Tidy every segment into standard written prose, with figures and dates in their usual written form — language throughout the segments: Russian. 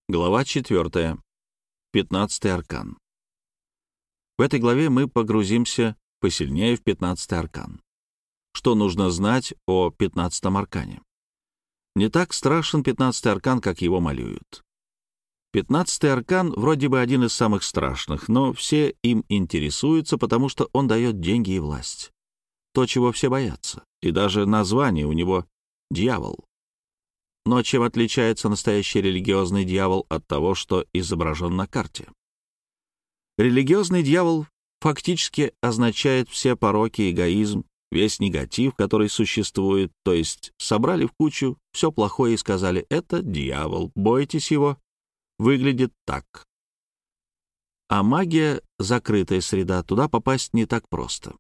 Глава 4. 15-й аркан. В этой главе мы погрузимся посильнее в 15-й аркан. Что нужно знать о 15-м аркане? Не так страшен 15-й аркан, как его малюют. 15-й аркан вроде бы один из самых страшных, но все им интересуются, потому что он дает деньги и власть. То, чего все боятся. И даже название у него — «Дьявол». Но чем отличается настоящий религиозный дьявол от того, что изображен на карте? Религиозный дьявол фактически означает все пороки, эгоизм, весь негатив, который существует, то есть собрали в кучу все плохое и сказали: «Это дьявол, бойтесь его, выглядит так». А магия — закрытая среда, туда попасть не так просто.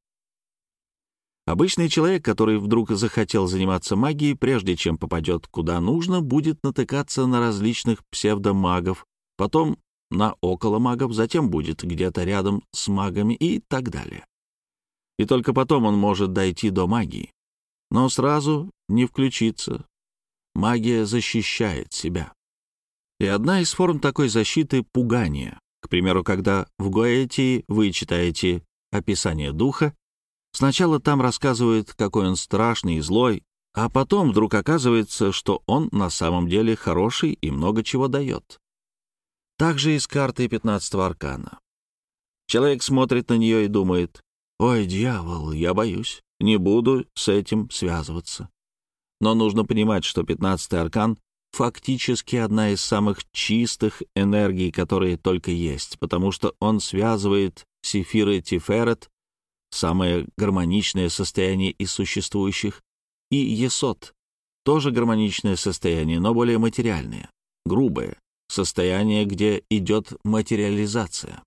Обычный человек, который вдруг захотел заниматься магией, прежде чем попадет куда нужно, будет натыкаться на различных псевдомагов, потом на околомагов, затем будет где-то рядом с магами и так далее. И только потом он может дойти до магии. Но сразу не включиться. Магия защищает себя. И одна из форм такой защиты — пугание. К примеру, когда в Гоэтии вы читаете описание духа, сначала там рассказывают, какой он страшный и злой, а потом вдруг оказывается, что он на самом деле хороший и много чего дает. Так же и с картой 15-го аркана. Человек смотрит на нее и думает: «Ой, дьявол, я боюсь, не буду с этим связываться». Но нужно понимать, что 15-й аркан фактически одна из самых чистых энергий, которые только есть, потому что он связывает Сефир и Тиферет, самое гармоничное состояние из существующих, и Есод, тоже гармоничное состояние, но более материальное, грубое, состояние, где идет материализация.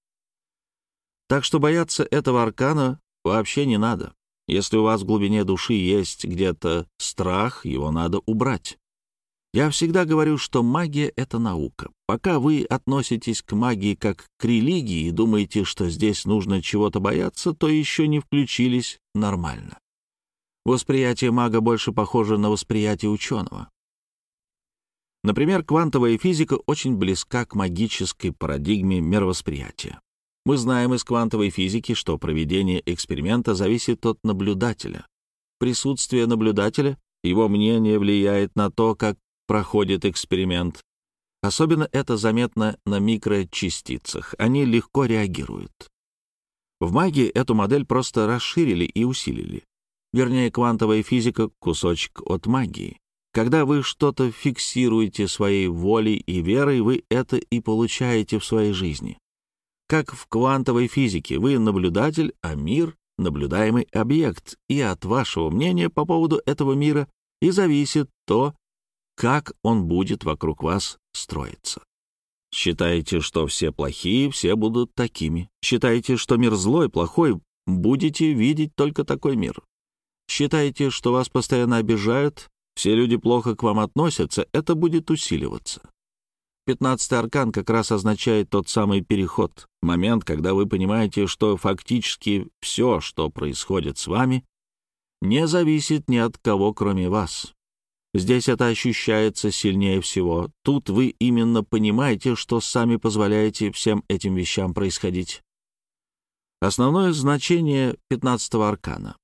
Так что бояться этого аркана вообще не надо. Если у вас в глубине души есть где-то страх, его надо убрать. Я всегда говорю, что магия — это наука. Пока вы относитесь к магии как к религии и думаете, что здесь нужно чего-то бояться, то еще не включились нормально. Восприятие мага больше похоже на восприятие ученого. Например, квантовая физика очень близка к магической парадигме мировосприятия. Мы знаем из квантовой физики, что проведение эксперимента зависит от наблюдателя. Присутствие наблюдателя, его мнение влияет на то, как проходит эксперимент. Особенно это заметно на микрочастицах. Они легко реагируют. В магии эту модель просто расширили и усилили. Вернее, квантовая физика — кусочек от магии. Когда вы что-то фиксируете своей волей и верой, вы это и получаете в своей жизни. Как в квантовой физике, вы наблюдатель, а мир — наблюдаемый объект, и от вашего мнения по поводу этого мира и зависит то, как он будет вокруг вас строиться. Считаете, что все плохие, все будут такими. Считаете, что мир злой, плохой, будете видеть только такой мир. Считаете, что вас постоянно обижают, все люди плохо к вам относятся, это будет усиливаться. 15-й аркан как раз означает тот самый переход, момент, когда вы понимаете, что фактически все, что происходит с вами, не зависит ни от кого, кроме вас. Здесь это ощущается сильнее всего. Тут вы именно понимаете, что сами позволяете всем этим вещам происходить. Основное значение 15-го аркана.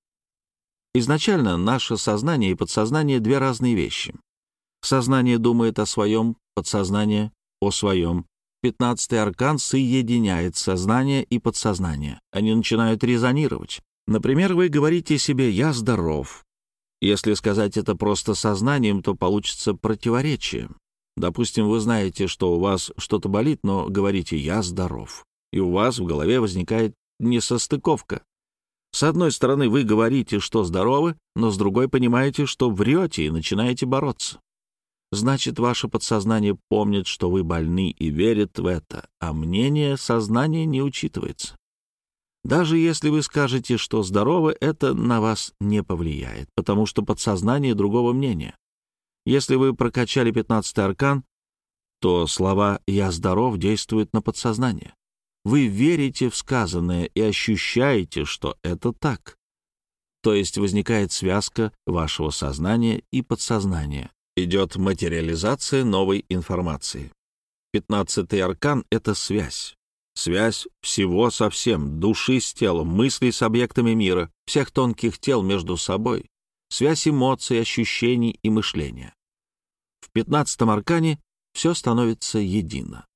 Изначально наше сознание и подсознание — две разные вещи. Сознание думает о своем, подсознание — о своем. 15-й аркан соединяет сознание и подсознание. Они начинают резонировать. Например, вы говорите себе: «Я здоров». Если сказать это просто сознанием, то получится противоречие. Допустим, вы знаете, что у вас что-то болит, но говорите: «Я здоров». И у вас в голове возникает несостыковка. С одной стороны, вы говорите, что здоровы, но с другой понимаете, что врете и начинаете бороться. Значит, ваше подсознание помнит, что вы больны и верит в это, а мнение сознания не учитывается. Даже если вы скажете, что здоровы, это на вас не повлияет, потому что подсознание другого мнения. Если вы прокачали 15-й аркан, то слова «я здоров» действуют на подсознание. Вы верите в сказанное и ощущаете, что это так. То есть возникает связка вашего сознания и подсознания. Идет материализация новой информации. 15-й аркан — это связь. Связь всего со всем, души с телом, мыслей с объектами мира, всех тонких тел между собой, связь эмоций, ощущений и мышления. В 15-м аркане все становится едино.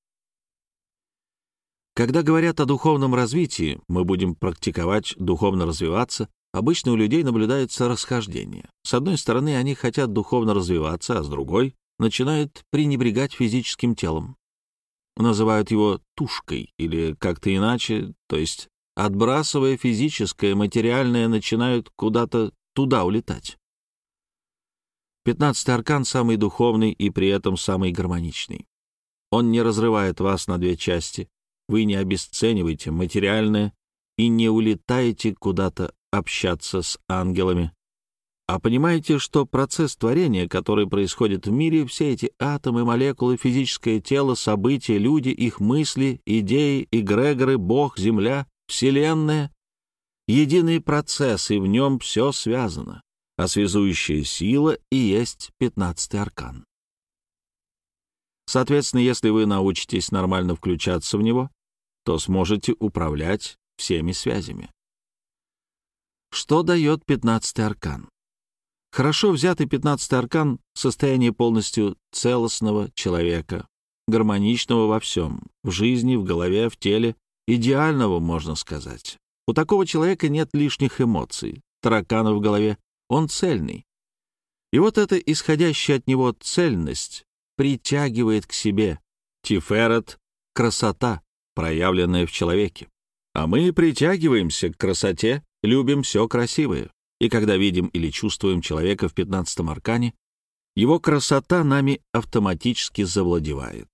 Когда говорят о духовном развитии, мы будем практиковать, духовно развиваться, обычно у людей наблюдается расхождение. С одной стороны, они хотят духовно развиваться, а с другой начинают пренебрегать физическим телом. Называют его тушкой или как-то иначе, то есть, отбрасывая физическое, материальное, начинают куда-то туда улетать. 15-й аркан самый духовный и при этом самый гармоничный. Он не разрывает вас на две части, вы не обесцениваете материальное и не улетаете куда-то общаться с ангелами, а понимаете, что процесс творения, который происходит в мире, все эти атомы, молекулы, физическое тело, события, люди, их мысли, идеи, эгрегоры, Бог, Земля, Вселенная — единый процесс, и в нем все связано, а связующая сила и есть 15-й аркан. Соответственно, если вы научитесь нормально включаться в него, то сможете управлять всеми связями. Что дает 15-й аркан? Хорошо взятый 15-й аркан — состояние полностью целостного человека, гармоничного во всем, в жизни, в голове, в теле, идеального, можно сказать. У такого человека нет лишних эмоций, тараканов в голове, он цельный. И вот эта исходящая от него цельность притягивает к себе тиферет — красота, проявленная в человеке. А мы притягиваемся к красоте, любим все красивое. И когда видим или чувствуем человека в 15-м аркане, его красота нами автоматически завладевает.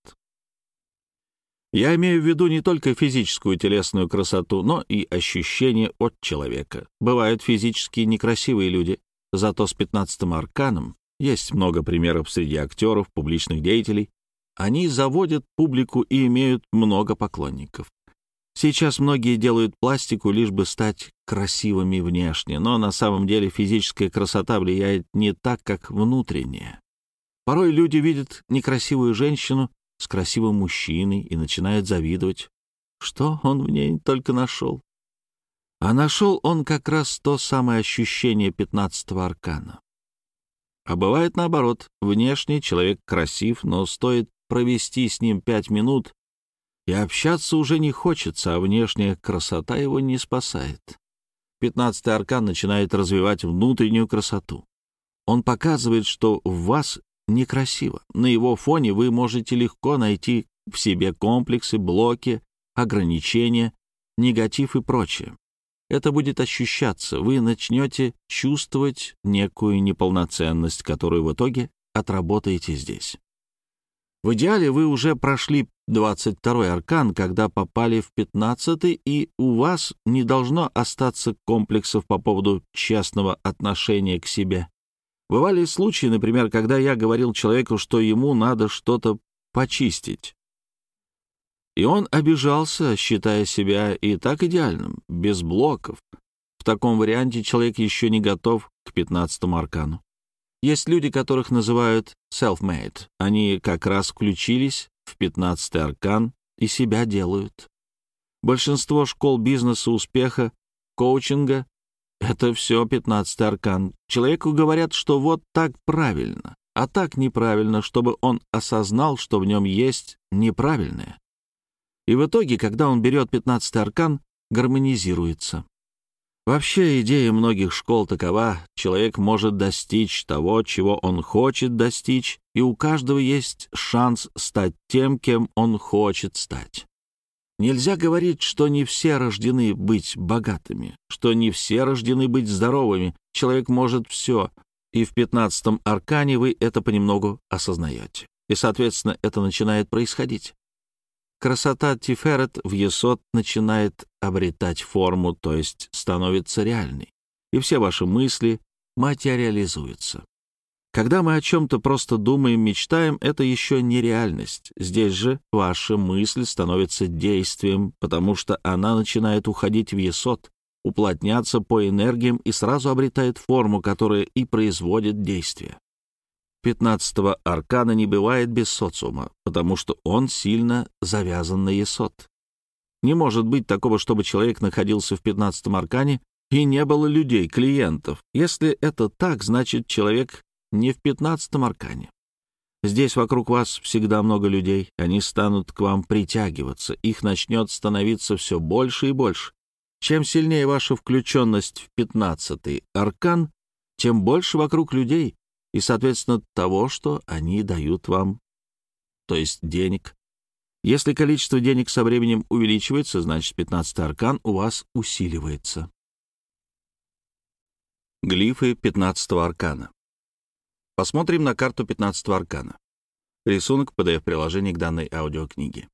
Я имею в виду не только физическую телесную красоту, но и ощущение от человека. Бывают физически некрасивые люди, зато с 15-м арканом есть много примеров среди актеров, публичных деятелей. Они заводят публику и имеют много поклонников. Сейчас многие делают пластику, лишь бы стать красивыми внешне, но на самом деле физическая красота влияет не так, как внутренняя. Порой люди видят некрасивую женщину с красивым мужчиной и начинают завидовать. Что он в ней только нашел? А нашел он как раз то самое ощущение 15-го аркана. А бывает наоборот, внешне человек красив, но стоит провести с ним 5 минут, и общаться уже не хочется, а внешняя красота его не спасает. 15-й аркан начинает развивать внутреннюю красоту. Он показывает, что в вас некрасиво. На его фоне вы можете легко найти в себе комплексы, блоки, ограничения, негатив и прочее. Это будет ощущаться, вы начнете чувствовать некую неполноценность, которую в итоге отработаете здесь. В идеале вы уже прошли 22-й аркан, когда попали в 15-й, и у вас не должно остаться комплексов по поводу честного отношения к себе. Бывали случаи, например, когда я говорил человеку, что ему надо что-то почистить. И он обижался, считая себя и так идеальным, без блоков. В таком варианте человек еще не готов к 15-му аркану. Есть люди, которых называют self-made. Они как раз включились в 15-й аркан и себя делают. Большинство школ бизнеса, успеха, коучинга — это все 15-й аркан. Человеку говорят, что вот так правильно, а так неправильно, чтобы он осознал, что в нем есть неправильное. И в итоге, когда он берет 15-й аркан, гармонизируется. Вообще, идея многих школ такова: человек может достичь того, чего он хочет достичь, и у каждого есть шанс стать тем, кем он хочет стать. Нельзя говорить, что не все рождены быть богатыми, что не все рождены быть здоровыми. Человек может все, и в 15-м аркане вы это понемногу осознаете. И, соответственно, это начинает происходить. Красота Тиферет в Есод начинает обретать форму, то есть становится реальной, и все ваши мысли материализуются. Когда мы о чем-то просто думаем, мечтаем, это еще не реальность. Здесь же ваша мысль становится действием, потому что она начинает уходить в Есод, уплотняться по энергиям и сразу обретает форму, которая и производит действие. 15-го аркана не бывает без социума, потому что он сильно завязан на есод. Не может быть такого, чтобы человек находился в 15-м аркане и не было людей, клиентов. Если это так, значит, человек не в 15-м аркане. Здесь вокруг вас всегда много людей, они станут к вам притягиваться, их начнет становиться все больше и больше. Чем сильнее ваша включенность в 15-й аркан, тем больше вокруг людей и, соответственно, того, что они дают вам, то есть денег. Если количество денег со временем увеличивается, значит, 15-й аркан у вас усиливается. Глифы 15-го аркана. Посмотрим на карту 15-го аркана. Рисунок PDF-приложения к данной аудиокниге.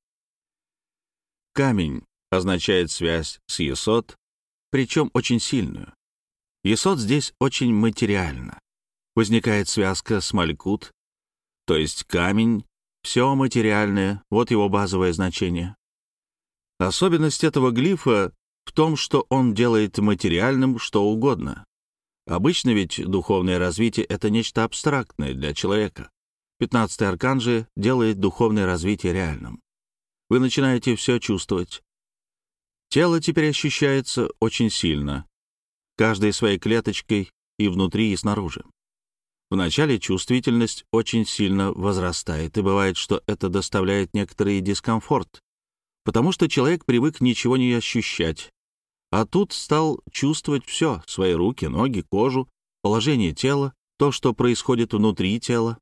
Камень означает связь с есод, причем очень сильную. Есод здесь очень материально. Возникает связка с малькут, то есть камень, все материальное, вот его базовое значение. Особенность этого глифа в том, что он делает материальным что угодно. Обычно ведь духовное развитие — это нечто абстрактное для человека. 15-й аркан же делает духовное развитие реальным. Вы начинаете все чувствовать. Тело теперь ощущается очень сильно, каждой своей клеточкой и внутри, и снаружи. Вначале чувствительность очень сильно возрастает, и бывает, что это доставляет некоторый дискомфорт, потому что человек привык ничего не ощущать, а тут стал чувствовать все — свои руки, ноги, кожу, положение тела, то, что происходит внутри тела.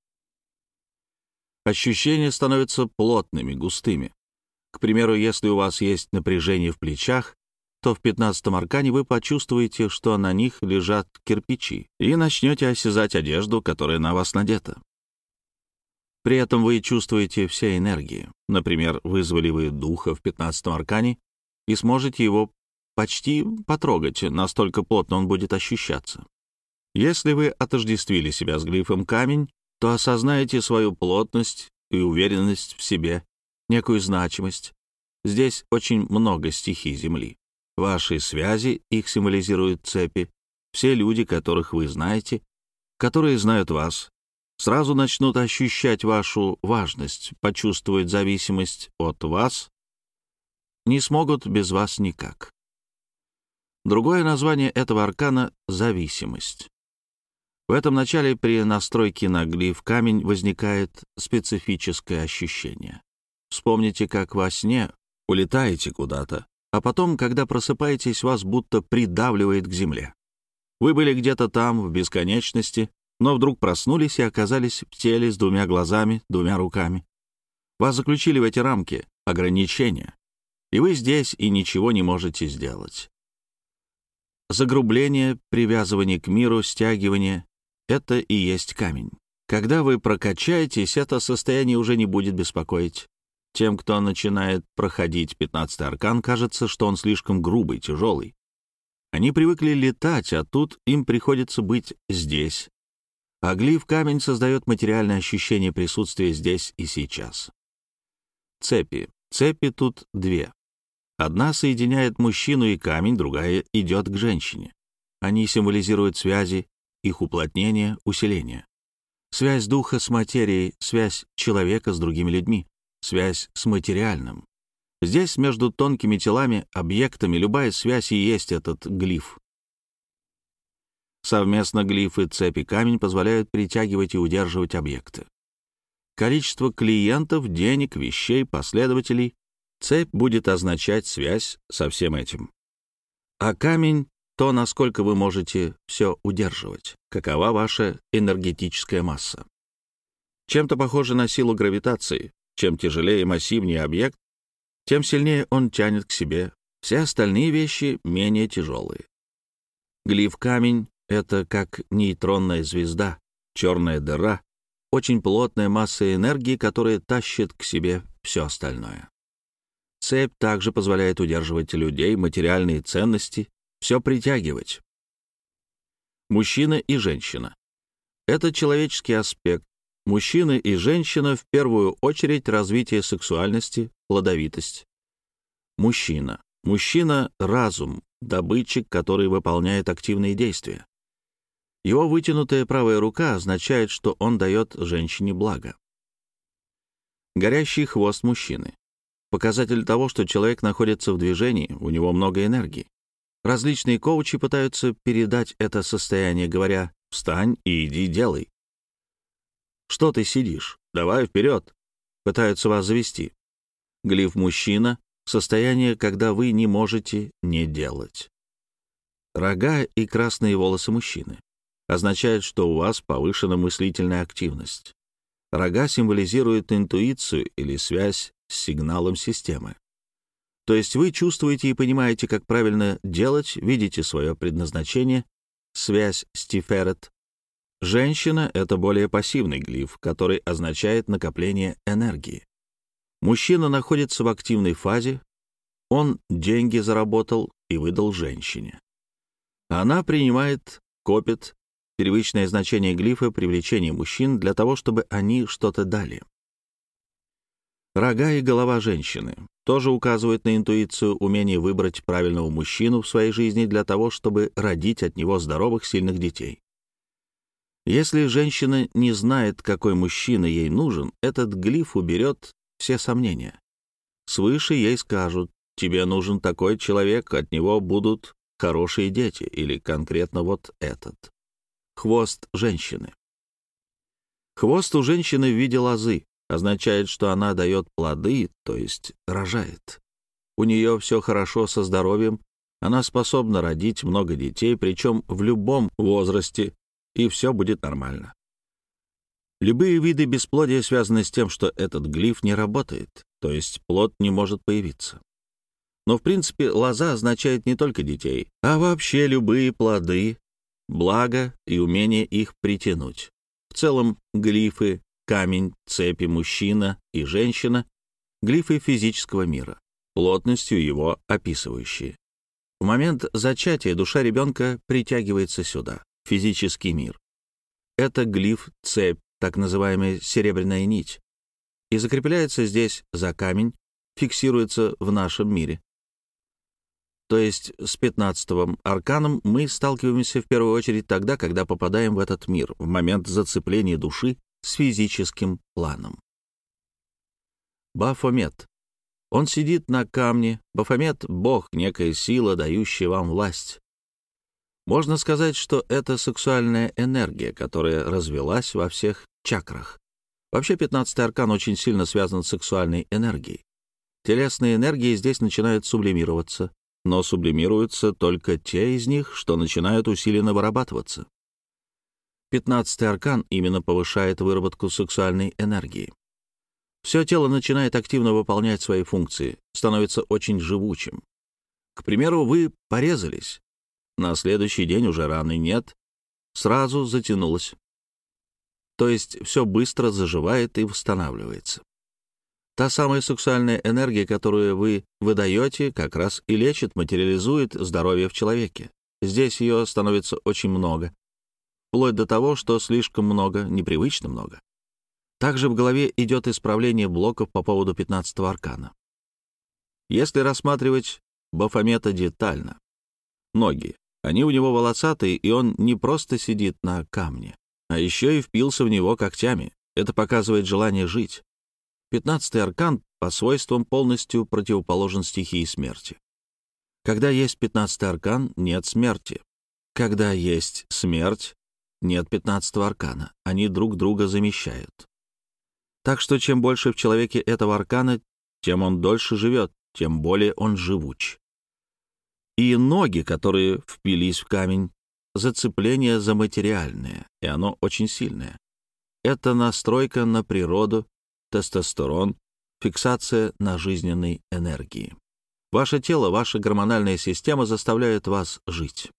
Ощущения становятся плотными, густыми. К примеру, если у вас есть напряжение в плечах, то в 15-м аркане вы почувствуете, что на них лежат кирпичи, и начнете осязать одежду, которая на вас надета. При этом вы чувствуете все энергии. Например, вызвали вы духа в 15-м аркане и сможете его почти потрогать, настолько плотно он будет ощущаться. Если вы отождествили себя с глифом камень, то осознаете свою плотность и уверенность в себе, некую значимость. Здесь очень много стихий Земли. Ваши связи, их символизируют цепи. Все люди, которых вы знаете, которые знают вас, сразу начнут ощущать вашу важность, почувствуют зависимость от вас, не смогут без вас никак. Другое название этого аркана — зависимость. В этом начале при настройке на глиф камень возникает специфическое ощущение. Вспомните, как во сне улетаете куда-то, а потом, когда просыпаетесь, вас будто придавливает к земле. Вы были где-то там, в бесконечности, но вдруг проснулись и оказались в теле с двумя глазами, двумя руками. Вас заключили в эти рамки, ограничения, и вы здесь и ничего не можете сделать. Загрубление, привязывание к миру, стягивание — это и есть камень. Когда вы прокачаетесь, это состояние уже не будет беспокоить. Тем, кто начинает проходить 15-й аркан, кажется, что он слишком грубый, тяжелый. Они привыкли летать, а тут им приходится быть здесь. А глиф-камень создает материальное ощущение присутствия здесь и сейчас. Цепи. Цепи тут две. Одна соединяет мужчину и камень, другая идет к женщине. Они символизируют связи, их уплотнение, усиление. Связь духа с материей, связь человека с другими людьми, связь с материальным. Здесь между тонкими телами, объектами, любая связь и есть этот глиф. Совместно глифы, цепи, камень позволяют притягивать и удерживать объекты. Количество клиентов, денег, вещей, последователей. Цепь будет означать связь со всем этим. А камень — то, насколько вы можете все удерживать, какова ваша энергетическая масса. Чем-то похоже на силу гравитации. Чем тяжелее и массивнее объект, тем сильнее он тянет к себе. Все остальные вещи менее тяжелые. Глиф-камень — это как нейтронная звезда, черная дыра, очень плотная масса энергии, которая тащит к себе все остальное. Цепь также позволяет удерживать людей, материальные ценности, все притягивать. Мужчина и женщина — это человеческий аспект. Мужчина и женщина в первую очередь развитие сексуальности, плодовитость. Мужчина. Мужчина — разум, добытчик, который выполняет активные действия. Его вытянутая правая рука означает, что он дает женщине благо. Горящий хвост мужчины. Показатель того, что человек находится в движении, у него много энергии. Различные коучи пытаются передать это состояние, говоря: «Встань и иди делай». «Что ты сидишь? Давай вперед!» Пытаются вас завести. Глиф мужчина — состояние, когда вы не можете не делать. Рога и красные волосы мужчины означает, что у вас повышена мыслительная активность. Рога символизируют интуицию или связь с сигналом системы. То есть вы чувствуете и понимаете, как правильно делать, видите свое предназначение, связь с Тиферет. Женщина — это более пассивный глиф, который означает накопление энергии. Мужчина находится в активной фазе, он деньги заработал и выдал женщине. Она принимает, копит. Первичное значение глифа — привлечение мужчин для того, чтобы они что-то дали. Рога и голова женщины тоже указывают на интуицию, умение выбрать правильного мужчину в своей жизни для того, чтобы родить от него здоровых, сильных детей. Если женщина не знает, какой мужчина ей нужен, этот глиф уберет все сомнения. Свыше ей скажут: тебе нужен такой человек, от него будут хорошие дети, или конкретно вот этот. Хвост женщины. Хвост у женщины в виде лозы означает, что она дает плоды, то есть рожает. У нее все хорошо со здоровьем, она способна родить много детей, причем в любом возрасте, и все будет нормально. Любые виды бесплодия связаны с тем, что этот глиф не работает, то есть плод не может появиться. Но, в принципе, лоза означает не только детей, а вообще любые плоды, благо и умение их притянуть. В целом, глифы, камень, цепи, мужчина и женщина — глифы физического мира, плотностью его описывающие. В момент зачатия душа ребенка притягивается сюда, в физический мир. Это глиф, цепь, так называемая серебряная нить, и закрепляется здесь за камень, фиксируется в нашем мире. То есть с 15-м арканом мы сталкиваемся в первую очередь тогда, когда попадаем в этот мир, в момент зацепления души с физическим планом. Бафомет. Он сидит на камне. Бафомет — Бог, некая сила, дающая вам власть. Можно сказать, что это сексуальная энергия, которая развилась во всех чакрах. Вообще 15-й аркан очень сильно связан с сексуальной энергией. Телесные энергии здесь начинают сублимироваться, но сублимируются только те из них, что начинают усиленно вырабатываться. 15-й аркан именно повышает выработку сексуальной энергии. Все тело начинает активно выполнять свои функции, становится очень живучим. К примеру, вы порезались. На следующий день уже раны нет, сразу затянулось. То есть все быстро заживает и восстанавливается. Та самая сексуальная энергия, которую вы выдаете, как раз и лечит, материализует здоровье в человеке. Здесь ее становится очень много. Вплоть до того, что слишком много, непривычно много. Также в голове идет исправление блоков по поводу 15-го аркана. Если рассматривать Бафомета детально. Ноги. Они у него волосатые, и он не просто сидит на камне, а еще и впился в него когтями. Это показывает желание жить. 15-й аркан по свойствам полностью противоположен стихии смерти. Когда есть 15-й аркан, нет смерти. Когда есть смерть, нет 15-го аркана. Они друг друга замещают. Так что чем больше в человеке этого аркана, тем он дольше живет, тем более он живуч. И ноги, которые впились в камень, зацепление за материальное, и оно очень сильное. Это настройка на природу, тестостерон, фиксация на жизненной энергии. Ваше тело, ваша гормональная система заставляет вас жить.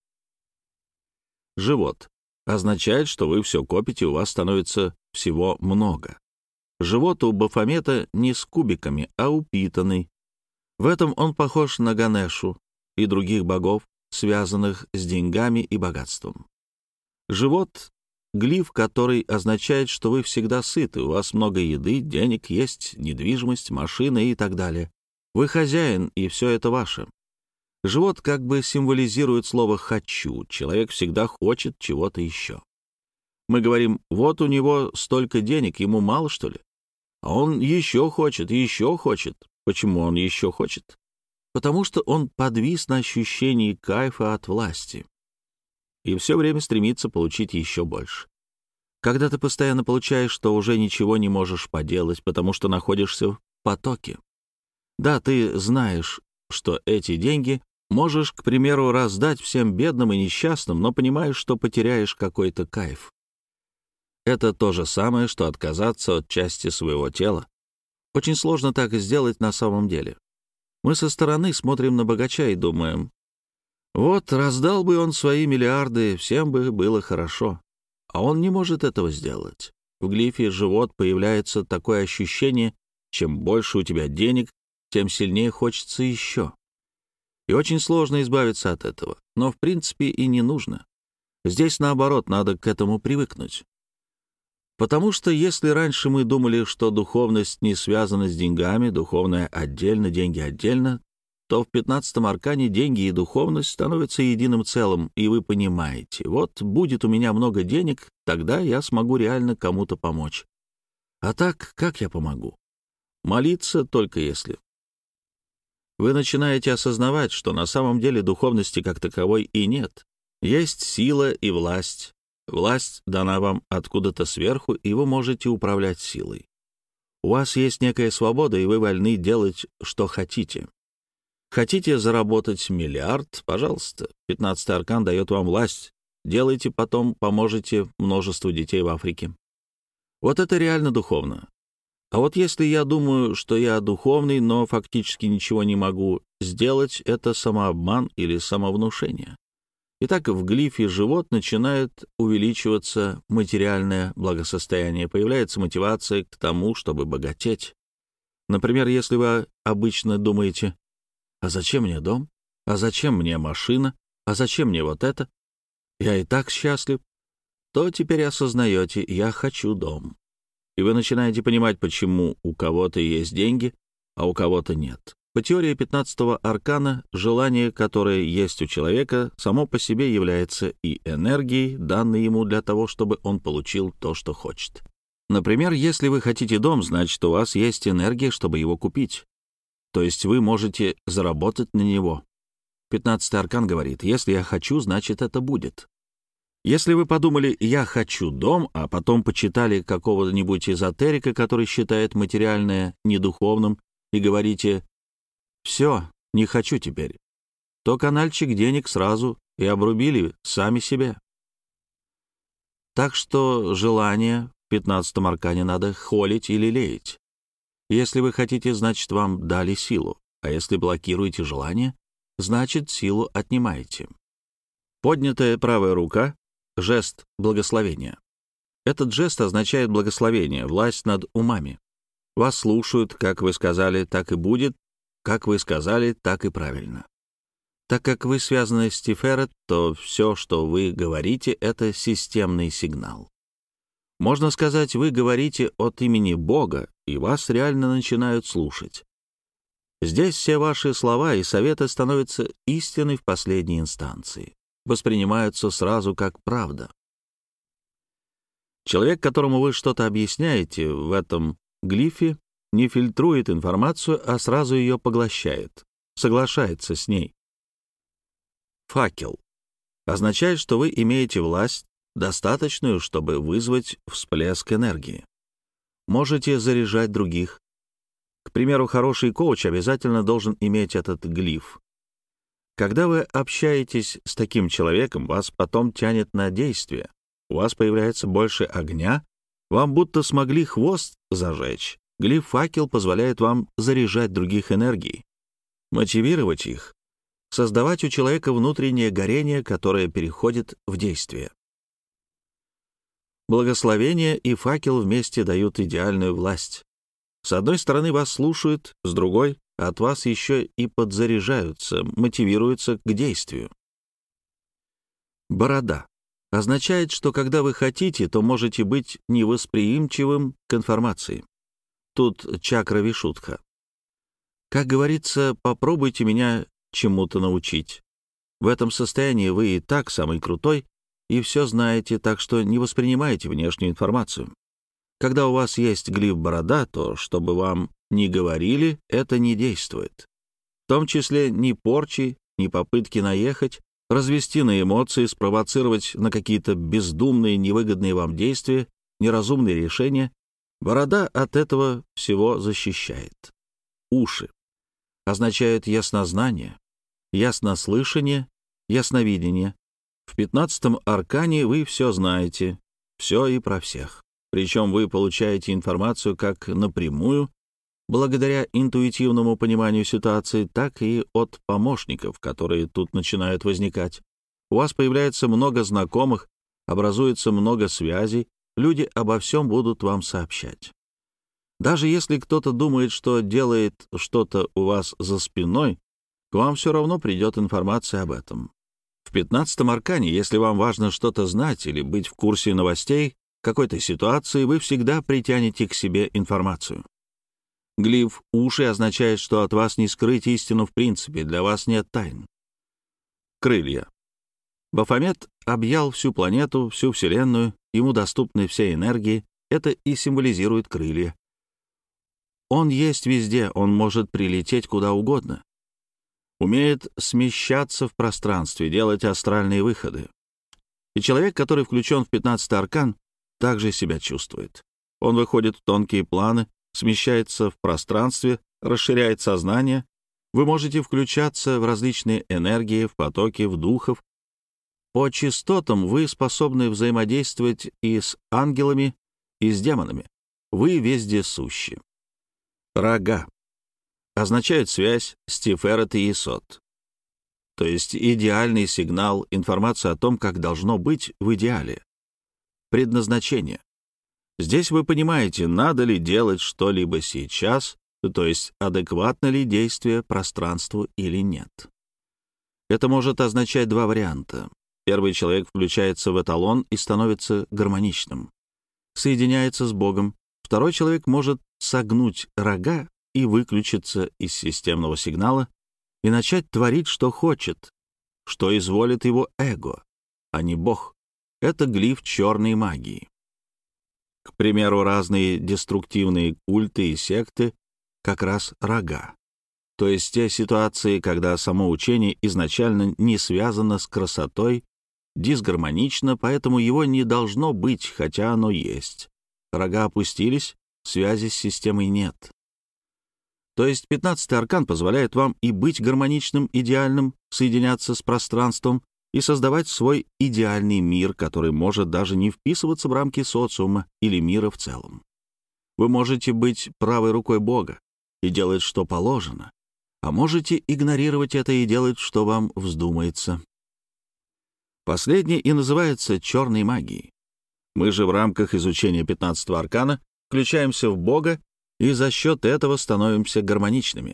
Живот означает, что вы все копите, у вас становится всего много. Живот у Бафомета не с кубиками, а упитанный. В этом он похож на Ганешу и других богов, связанных с деньгами и богатством. Живот — глиф, который означает, что вы всегда сыты, у вас много еды, денег, есть недвижимость, машины и так далее. Вы хозяин, и все это ваше. Живот как бы символизирует слово «хочу». Человек всегда хочет чего-то еще. Мы говорим, вот у него столько денег, ему мало, что ли? А он еще хочет, еще хочет. Почему он еще хочет? Потому что он подвис на ощущении кайфа от власти и все время стремится получить еще больше. Когда ты постоянно получаешь, то уже ничего не можешь поделать, потому что находишься в потоке. Да, ты знаешь, что эти деньги можешь, к примеру, раздать всем бедным и несчастным, но понимаешь, что потеряешь какой-то кайф. Это то же самое, что отказаться от части своего тела. Очень сложно так сделать на самом деле. Мы со стороны смотрим на богача и думаем, вот раздал бы он свои миллиарды, всем бы было хорошо. А он не может этого сделать. В глифе «живот» появляется такое ощущение, чем больше у тебя денег, тем сильнее хочется еще. И очень сложно избавиться от этого, но в принципе и не нужно. Здесь, наоборот, надо к этому привыкнуть. Потому что если раньше мы думали, что духовность не связана с деньгами, духовное отдельно, деньги отдельно, то в 15-м аркане деньги и духовность становятся единым целым, и вы понимаете, вот будет у меня много денег, тогда я смогу реально кому-то помочь. А так, как я помогу? Молиться только если. Вы начинаете осознавать, что на самом деле духовности как таковой и нет. Есть сила и власть. Власть дана вам откуда-то сверху, и вы можете управлять силой. У вас есть некая свобода, и вы вольны делать, что хотите. Хотите заработать миллиард? Пожалуйста. 15-й аркан дает вам власть. Делайте, потом поможете множеству детей в Африке. Вот это реально духовно. А вот если я думаю, что я духовный, но фактически ничего не могу сделать, это самообман или самовнушение. Итак, в глифе «живот» начинает увеличиваться материальное благосостояние, появляется мотивация к тому, чтобы богатеть. Например, если вы обычно думаете, а зачем мне дом? А зачем мне машина? А зачем мне вот это? Я и так счастлив. То теперь осознаете, я хочу дом. И вы начинаете понимать, почему у кого-то есть деньги, а у кого-то нет. По теории 15-го аркана, желание, которое есть у человека, само по себе является и энергией, данной ему для того, чтобы он получил то, что хочет. Например, если вы хотите дом, значит, у вас есть энергия, чтобы его купить. То есть вы можете заработать на него. 15-й аркан говорит, если я хочу, значит, это будет. Если вы подумали «я хочу дом», а потом почитали какого-нибудь эзотерика, который считает материальное недуховным, и говорите «все, не хочу теперь», то канальчик денег сразу и обрубили сами себе. Так что желание в 15-м аркане надо холить или леять. Если вы хотите, значит, вам дали силу, а если блокируете желание, значит, силу отнимаете. Поднятая правая рука — жест благословения. Этот жест означает благословение, власть над умами. Вас слушают, как вы сказали, так и будет, как вы сказали, так и правильно. Так как вы связаны с Тиферет, то все, что вы говорите, — это системный сигнал. Можно сказать, вы говорите от имени Бога, и вас реально начинают слушать. Здесь все ваши слова и советы становятся истиной в последней инстанции, воспринимаются сразу как правда. Человек, которому вы что-то объясняете в этом глифе, не фильтрует информацию, а сразу ее поглощает, соглашается с ней. Факел означает, что вы имеете власть, достаточную, чтобы вызвать всплеск энергии. Можете заряжать других. К примеру, хороший коуч обязательно должен иметь этот глиф. Когда вы общаетесь с таким человеком, вас потом тянет на действие. У вас появляется больше огня, вам будто смогли хвост зажечь. Глиф «факел» позволяет вам заряжать других энергией, мотивировать их, создавать у человека внутреннее горение, которое переходит в действие. Благословение и факел вместе дают идеальную власть. С одной стороны вас слушают, с другой — от вас еще и подзаряжаются, мотивируются к действию. Борода означает, что когда вы хотите, то можете быть невосприимчивым к информации. Тут чакра Вишудха. Как говорится, попробуйте меня чему-то научить. В этом состоянии вы и так самый крутой, и все знаете, так что не воспринимайте внешнюю информацию. Когда у вас есть глиф-борода, то, что бы вам ни говорили, это не действует. В том числе ни порчи, ни попытки наехать, развести на эмоции, спровоцировать на какие-то бездумные, невыгодные вам действия, неразумные решения. Борода от этого всего защищает. Уши означают яснознание, яснослышание, ясновидение. В 15-м аркане вы все знаете, все и про всех. Причем вы получаете информацию как напрямую, благодаря интуитивному пониманию ситуации, так и от помощников, которые тут начинают возникать. У вас появляется много знакомых, образуется много связей, люди обо всем будут вам сообщать. Даже если кто-то думает, что делает что-то у вас за спиной, к вам все равно придет информация об этом. В 15-м аркане, если вам важно что-то знать или быть в курсе новостей какой-то ситуации, вы всегда притянете к себе информацию. Глиф «уши» означает, что от вас не скрыть истину в принципе, для вас нет тайн. Крылья. Бафомет объял всю планету, всю Вселенную, ему доступны все энергии, это и символизирует крылья. Он есть везде, он может прилететь куда угодно. Умеет смещаться в пространстве, делать астральные выходы. И человек, который включен в 15-й аркан, также себя чувствует. Он выходит в тонкие планы, смещается в пространстве, расширяет сознание. Вы можете включаться в различные энергии, в потоки, в духов. По частотам вы способны взаимодействовать и с ангелами, и с демонами. Вы вездесущи. Рога означают связь с Тиферет и Исот, то есть идеальный сигнал, информация о том, как должно быть в идеале. Предназначение. Здесь вы понимаете, надо ли делать что-либо сейчас, то есть адекватно ли действие пространству или нет. Это может означать два варианта. Первый человек включается в эталон и становится гармоничным, соединяется с Богом. Второй человек может согнуть рога и выключиться из системного сигнала и начать творить, что хочет, что изволит его эго, а не Бог. Это глиф черной магии. К примеру, разные деструктивные культы и секты как раз рога. То есть те ситуации, когда само учение изначально не связано с красотой, дисгармонично, поэтому его не должно быть, хотя оно есть. Рога опустились, связи с системой нет. То есть 15-й аркан позволяет вам и быть гармоничным, идеальным, соединяться с пространством и создавать свой идеальный мир, который может даже не вписываться в рамки социума или мира в целом. Вы можете быть правой рукой Бога и делать, что положено, а можете игнорировать это и делать, что вам вздумается. Последнее и называется черной магией. Мы же в рамках изучения 15-го аркана включаемся в Бога и за счет этого становимся гармоничными.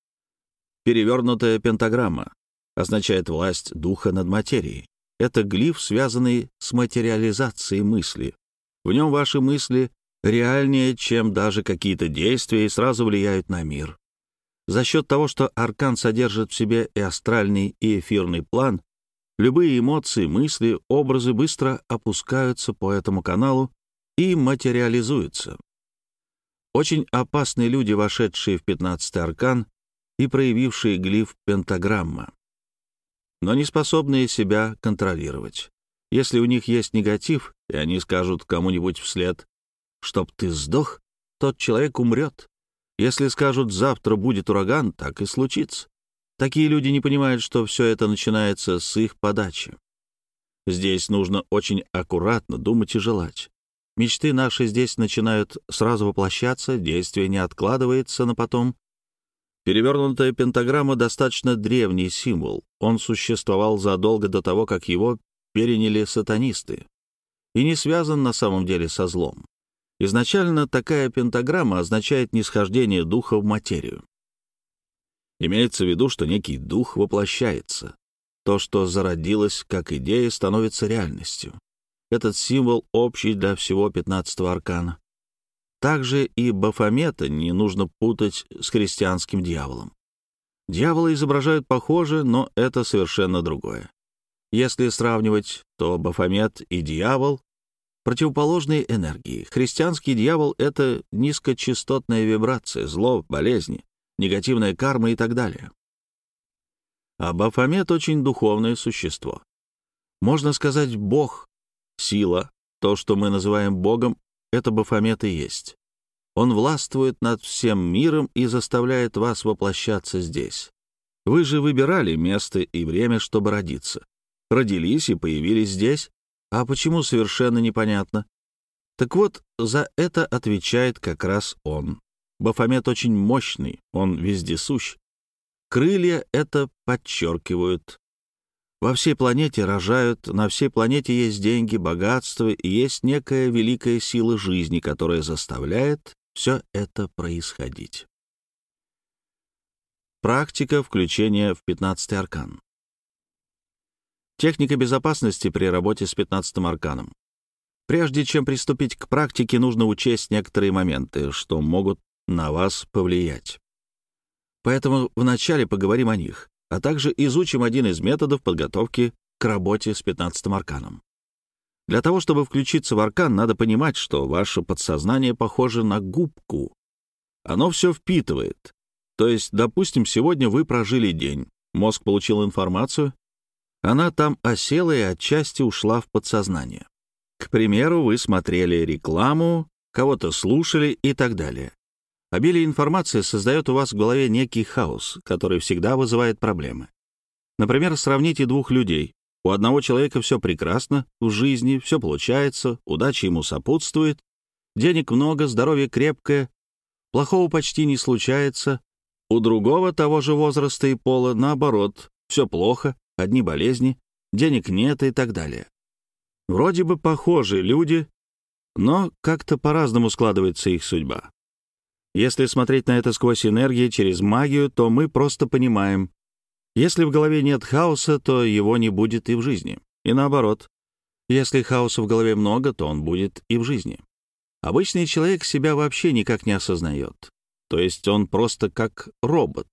Перевернутая пентаграмма означает власть духа над материей. Это глиф, связанный с материализацией мысли. В нем ваши мысли реальнее, чем даже какие-то действия, и сразу влияют на мир. За счет того, что аркан содержит в себе и астральный, и эфирный план, любые эмоции, мысли, образы быстро опускаются по этому каналу и материализуются. Очень опасны люди, вошедшие в 15-й аркан и проявившие глиф пентаграмма, но не способные себя контролировать. Если у них есть негатив, и они скажут кому-нибудь вслед «чтоб ты сдох», тот человек умрет. Если скажут «завтра будет ураган», так и случится. Такие люди не понимают, что все это начинается с их подачи. Здесь нужно очень аккуратно думать и желать. Мечты наши здесь начинают сразу воплощаться, действие не откладывается на потом. Перевернутая пентаграмма — достаточно древний символ. Он существовал задолго до того, как его переняли сатанисты, и не связан на самом деле со злом. Изначально такая пентаграмма означает нисхождение духа в материю. Имеется в виду, что некий дух воплощается. То, что зародилось как идея, становится реальностью. Этот символ общий для всего 15-го аркана. Также и Бафомета не нужно путать с христианским дьяволом. Дьявола изображают похоже, но это совершенно другое. Если сравнивать, то Бафомет и дьявол — противоположные энергии. Христианский дьявол — это низкочастотная вибрация, зло, болезни, негативная карма и так далее. А Бафомет — очень духовное существо. Можно сказать, Бог, сила, то, что мы называем Богом, это Бафомет и есть. Он властвует над всем миром и заставляет вас воплощаться здесь. Вы же выбирали место и время, чтобы родиться. Родились и появились здесь. А почему, совершенно непонятно. Так вот, за это отвечает как раз он. Бафомет очень мощный, он вездесущ. Крылья это подчеркивают. Во всей планете рожают, на всей планете есть деньги, богатство и есть некая великая сила жизни, которая заставляет все это происходить. Практика включения в 15-й аркан. Техника безопасности при работе с 15-м арканом. Прежде чем приступить к практике, нужно учесть некоторые моменты, что могут на вас повлиять. Поэтому вначале поговорим о них, а также изучим один из методов подготовки к работе с 15-м арканом. Для того, чтобы включиться в аркан, надо понимать, что ваше подсознание похоже на губку. Оно все впитывает. То есть, допустим, сегодня вы прожили день, мозг получил информацию, она там осела и отчасти ушла в подсознание. К примеру, вы смотрели рекламу, кого-то слушали и так далее. Обилие информации создает у вас в голове некий хаос, который всегда вызывает проблемы. Например, сравните двух людей. У одного человека все прекрасно в жизни, все получается, удача ему сопутствует, денег много, здоровье крепкое, плохого почти не случается. У другого того же возраста и пола, наоборот, все плохо, одни болезни, денег нет и так далее. Вроде бы похожие люди, но как-то по-разному складывается их судьба. Если смотреть на это сквозь энергию, через магию, то мы просто понимаем, если в голове нет хаоса, то его не будет и в жизни. И наоборот, если хаоса в голове много, то он будет и в жизни. Обычный человек себя вообще никак не осознает. То есть он просто как робот.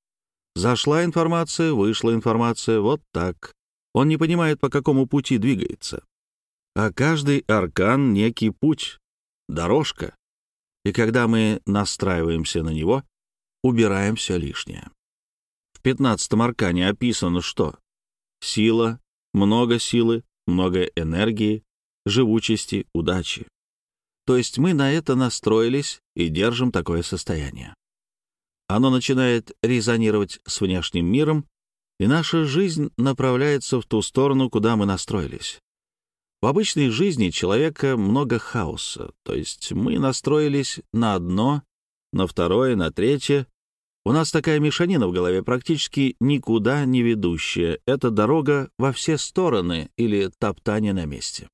Зашла информация, вышла информация, вот так. Он не понимает, по какому пути двигается. А каждый аркан — некий путь, дорожка. И когда мы настраиваемся на него, убираем все лишнее. В 15-м аркане описано, что сила, много силы, много энергии, живучести, удачи. То есть мы на это настроились и держим такое состояние. Оно начинает резонировать с внешним миром, и наша жизнь направляется в ту сторону, куда мы настроились. В обычной жизни человека много хаоса, то есть мы настроились на одно, на второе, на третье. У нас такая мешанина в голове, практически никуда не ведущая. Это дорога во все стороны или топтание на месте.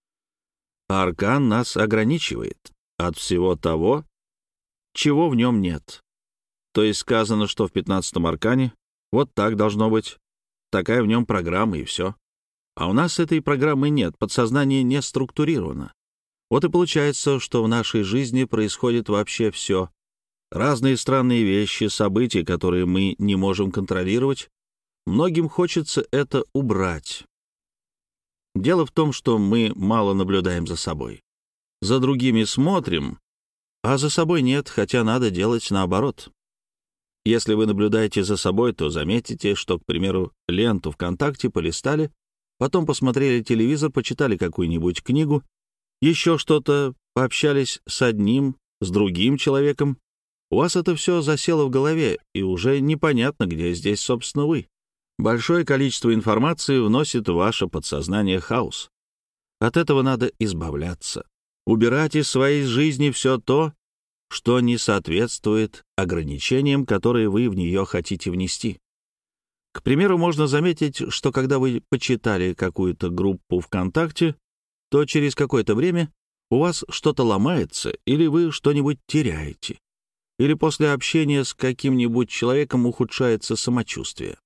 Аркан нас ограничивает от всего того, чего в нем нет. То есть сказано, что в 15-м аркане вот так должно быть, такая в нем программа и все. А у нас этой программы нет, подсознание не структурировано. Вот и получается, что в нашей жизни происходит вообще все. Разные странные вещи, события, которые мы не можем контролировать. Многим хочется это убрать. Дело в том, что мы мало наблюдаем за собой. За другими смотрим, а за собой нет, хотя надо делать наоборот. Если вы наблюдаете за собой, то заметите, что, к примеру, ленту ВКонтакте полистали, потом посмотрели телевизор, почитали какую-нибудь книгу, еще что-то, пообщались с одним, с другим человеком. У вас это все засело в голове, и уже непонятно, где здесь, собственно, вы. Большое количество информации вносит в ваше подсознание хаос. От этого надо избавляться. Убирать из своей жизни все то, что не соответствует ограничениям, которые вы в нее хотите внести. К примеру, можно заметить, что когда вы почитали какую-то группу ВКонтакте, то через какое-то время у вас что-то ломается или вы что-нибудь теряете. Или после общения с каким-нибудь человеком ухудшается самочувствие.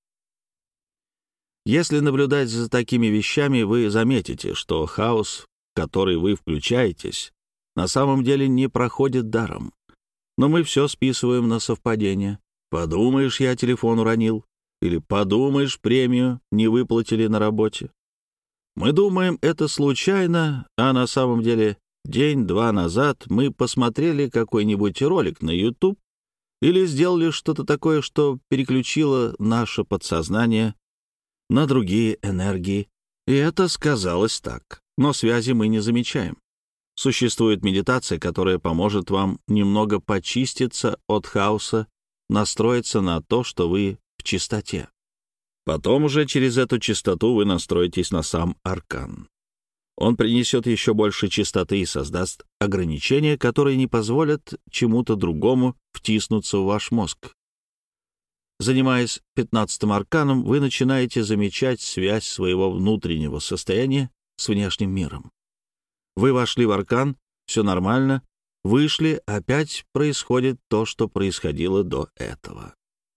Если наблюдать за такими вещами, вы заметите, что хаос, в который вы включаетесь, на самом деле не проходит даром. Но мы все списываем на совпадение. Подумаешь, я телефон уронил. Или подумаешь, премию не выплатили на работе. Мы думаем, это случайно, а на самом деле день-два назад мы посмотрели какой-нибудь ролик на YouTube или сделали что-то такое, что переключило наше подсознание на другие энергии. И это сказалось так. Но связи мы не замечаем. Существует медитация, которая поможет вам немного почиститься от хаоса, настроиться на то, что вы в чистоте. Потом уже через эту чистоту вы настроитесь на сам аркан. Он принесет еще больше чистоты и создаст ограничения, которые не позволят чему-то другому втиснуться в ваш мозг. Занимаясь 15-м арканом, вы начинаете замечать связь своего внутреннего состояния с внешним миром. Вы вошли в аркан, все нормально, вышли, опять происходит то, что происходило до этого.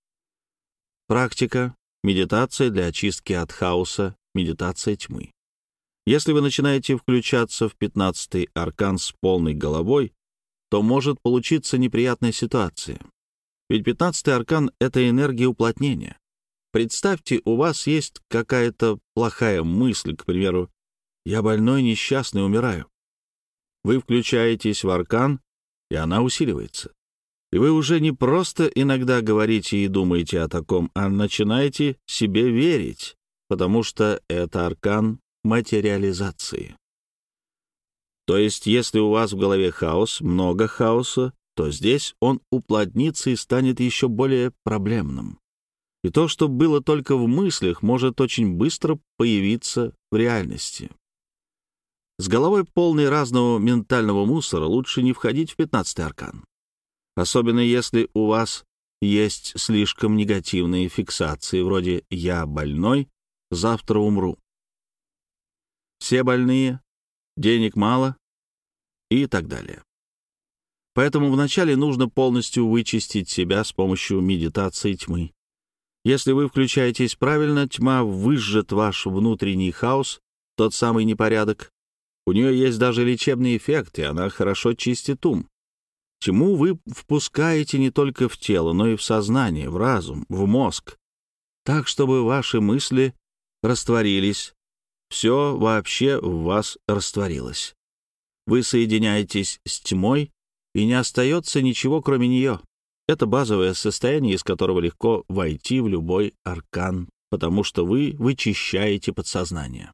Практика, медитация для очистки от хаоса, медитация тьмы. Если вы начинаете включаться в 15-й аркан с полной головой, то может получиться неприятная ситуация. Ведь 15-й аркан — это энергия уплотнения. Представьте, у вас есть какая-то плохая мысль, к примеру, «Я больной, несчастный, умираю». Вы включаетесь в аркан, и она усиливается. И вы уже не просто иногда говорите и думаете о таком, а начинаете себе верить, потому что это аркан материализации. То есть, если у вас в голове хаос, много хаоса, то здесь он уплотнится и станет еще более проблемным. И то, что было только в мыслях, может очень быстро появиться в реальности. С головой полной разного ментального мусора лучше не входить в 15-й аркан. Особенно если у вас есть слишком негативные фиксации, вроде «я больной, завтра умру». Все больные, денег мало и так далее. Поэтому вначале нужно полностью вычистить себя с помощью медитации тьмы. Если вы включаетесь правильно, тьма выжжет ваш внутренний хаос, тот самый непорядок. У нее есть даже лечебный эффект, и она хорошо чистит ум. Тьму вы впускаете не только в тело, но и в сознание, в разум, в мозг, так, чтобы ваши мысли растворились, все вообще в вас растворилось. Вы соединяетесь с тьмой, и не остается ничего, кроме нее. Это базовое состояние, из которого легко войти в любой аркан, потому что вы вычищаете подсознание.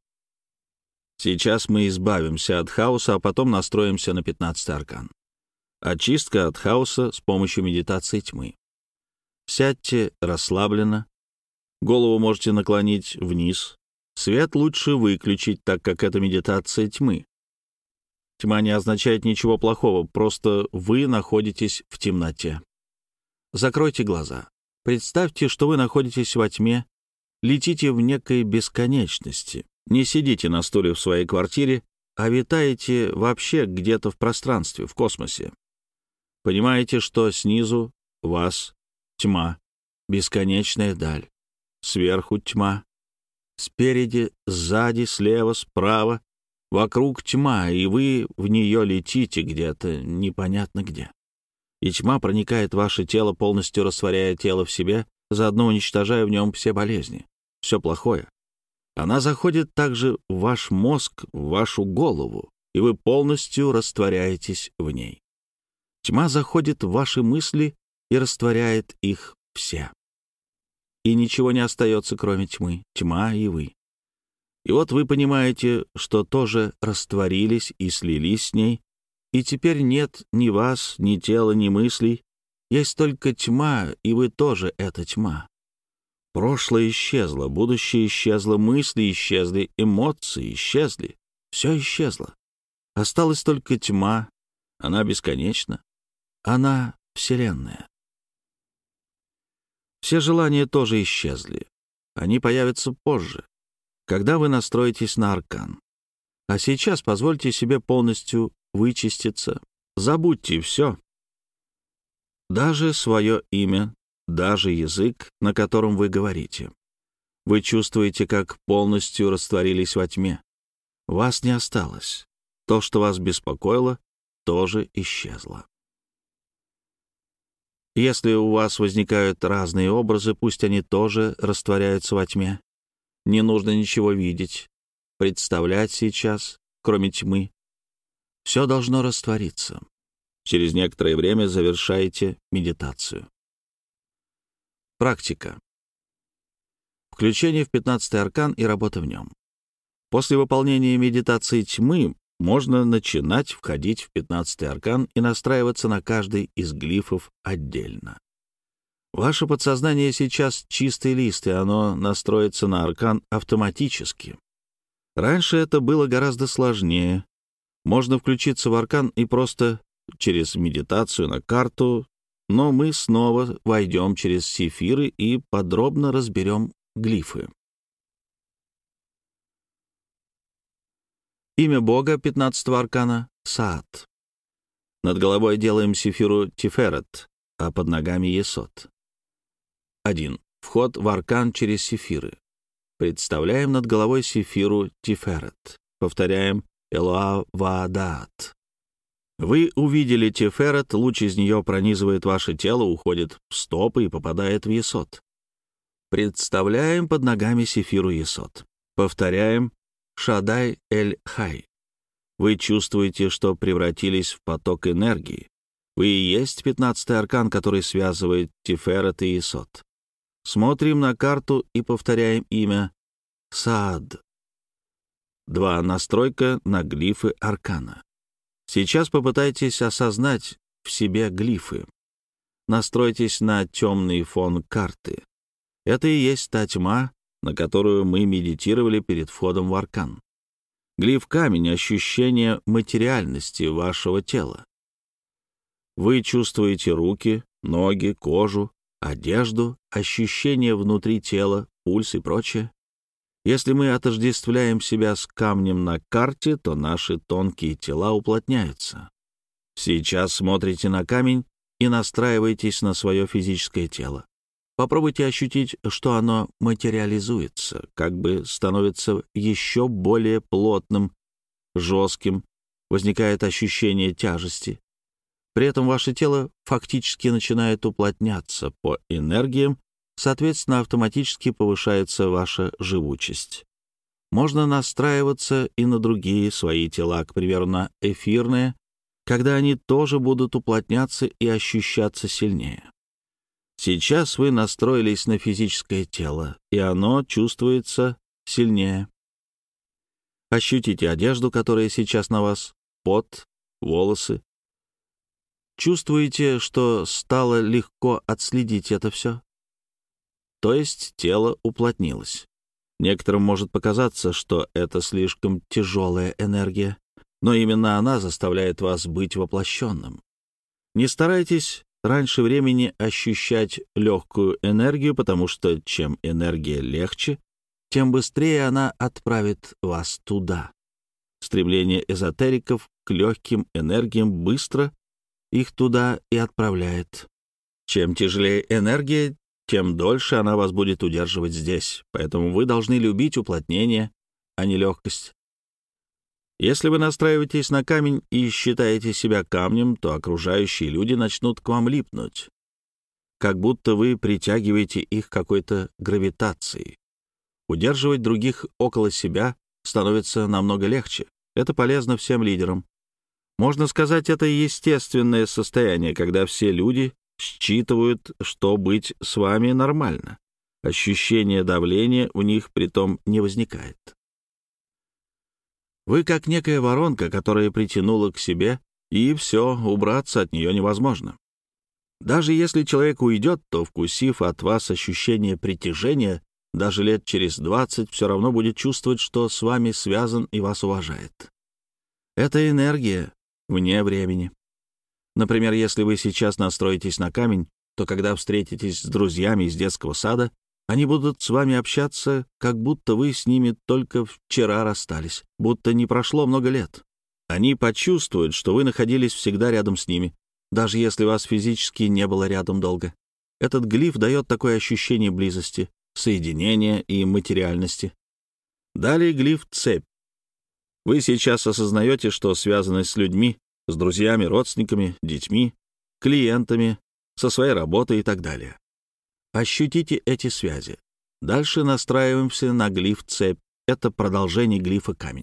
Сейчас мы избавимся от хаоса, а потом настроимся на 15-й аркан. Очистка от хаоса с помощью медитации тьмы. Сядьте расслабленно, голову можете наклонить вниз. Свет лучше выключить, так как это медитация тьмы. Тьма не означает ничего плохого, просто вы находитесь в темноте. Закройте глаза. Представьте, что вы находитесь во тьме, летите в некой бесконечности. Не сидите на стуле в своей квартире, а витаете вообще где-то в пространстве, в космосе. Понимаете, что снизу вас тьма, бесконечная даль. Сверху тьма. Спереди, сзади, слева, справа. Вокруг тьма, и вы в нее летите где-то, непонятно где. И тьма проникает в ваше тело, полностью растворяя тело в себе, заодно уничтожая в нем все болезни, все плохое. Она заходит также в ваш мозг, в вашу голову, и вы полностью растворяетесь в ней. Тьма заходит в ваши мысли и растворяет их все. И ничего не остается, кроме тьмы, тьма и вы. И вот вы понимаете, что тоже растворились и слились с ней, и теперь нет ни вас, ни тела, ни мыслей, есть только тьма, и вы тоже эта тьма. Прошлое исчезло, будущее исчезло, мысли исчезли, эмоции исчезли, все исчезло. Осталась только тьма, она бесконечна, она Вселенная. Все желания тоже исчезли, они появятся позже, когда вы настроитесь на аркан. А сейчас позвольте себе полностью вычиститься. Забудьте все. Даже свое имя, даже язык, на котором вы говорите. Вы чувствуете, как полностью растворились во тьме. Вас не осталось. То, что вас беспокоило, тоже исчезло. Если у вас возникают разные образы, пусть они тоже растворяются во тьме. Не нужно ничего видеть, представлять сейчас, кроме тьмы. Все должно раствориться. Через некоторое время завершайте медитацию. Практика. Включение в 15-й аркан и работа в нем. После выполнения медитации тьмы можно начинать входить в 15-й аркан и настраиваться на каждый из глифов отдельно. Ваше подсознание сейчас чистый лист, и оно настроится на аркан автоматически. Раньше это было гораздо сложнее. Можно включиться в аркан и просто через медитацию на карту, но мы снова войдем через сефиры и подробно разберем глифы. Имя Бога 15-го аркана — Саат. Над головой делаем сефиру Тиферет, а под ногами Есод. 1. Вход в аркан через сефиры. Представляем над головой сефиру Тиферет. Повторяем Элоа Ваадаат. Вы увидели Тиферет, луч из нее пронизывает ваше тело, уходит в стопы и попадает в Есод. Представляем под ногами сефиру Есод. Повторяем Шадай Эль-Хай. Вы чувствуете, что превратились в поток энергии. Вы и есть 15-й аркан, который связывает Тиферет и Есод. Смотрим на карту и повторяем имя Саад. 2. Настройка на глифы аркана. Сейчас попытайтесь осознать в себе глифы. Настройтесь на темный фон карты. Это и есть та тьма, на которую мы медитировали перед входом в аркан. Глиф камень — ощущение материальности вашего тела. Вы чувствуете руки, ноги, кожу, одежду, ощущения внутри тела, пульс и прочее. Если мы отождествляем себя с камнем на карте, то наши тонкие тела уплотняются. Сейчас смотрите на камень и настраиваетесь на свое физическое тело. Попробуйте ощутить, что оно материализуется, как бы становится еще более плотным, жестким, возникает ощущение тяжести. При этом ваше тело фактически начинает уплотняться по энергиям, соответственно, автоматически повышается ваша живучесть. Можно настраиваться и на другие свои тела, к примеру, на эфирные, когда они тоже будут уплотняться и ощущаться сильнее. Сейчас вы настроились на физическое тело, и оно чувствуется сильнее. Ощутите одежду, которая сейчас на вас, пот, волосы. Чувствуете, что стало легко отследить это все? То есть тело уплотнилось. Некоторым может показаться, что это слишком тяжелая энергия, но именно она заставляет вас быть воплощенным. Не старайтесь раньше времени ощущать легкую энергию, потому что чем энергия легче, тем быстрее она отправит вас туда. Стремление эзотериков к легким энергиям быстро их туда и отправляет. Чем тяжелее энергия, тем дольше она вас будет удерживать здесь. Поэтому вы должны любить уплотнение, а не легкость. Если вы настраиваетесь на камень и считаете себя камнем, то окружающие люди начнут к вам липнуть, как будто вы притягиваете их какой-то гравитацией. Удерживать других около себя становится намного легче. Это полезно всем лидерам. Можно сказать, это естественное состояние, когда все люди считывают, что быть с вами нормально. Ощущение давления у них притом не возникает. Вы как некая воронка, которая притянула к себе, и все, убраться от нее невозможно. Даже если человек уйдет, то, вкусив от вас ощущение притяжения, даже лет через 20 все равно будет чувствовать, что с вами связан и вас уважает. Это энергия вне времени. Например, если вы сейчас настроитесь на камень, то когда встретитесь с друзьями из детского сада, они будут с вами общаться, как будто вы с ними только вчера расстались, будто не прошло много лет. Они почувствуют, что вы находились всегда рядом с ними, даже если вас физически не было рядом долго. Этот глиф дает такое ощущение близости, соединения и материальности. Далее глиф «Цепь». Вы сейчас осознаете, что связаны с людьми, с друзьями, родственниками, детьми, клиентами, со своей работой и так далее. Ощутите эти связи. Дальше настраиваемся на глиф «Цепь». Это продолжение глифа «Камень».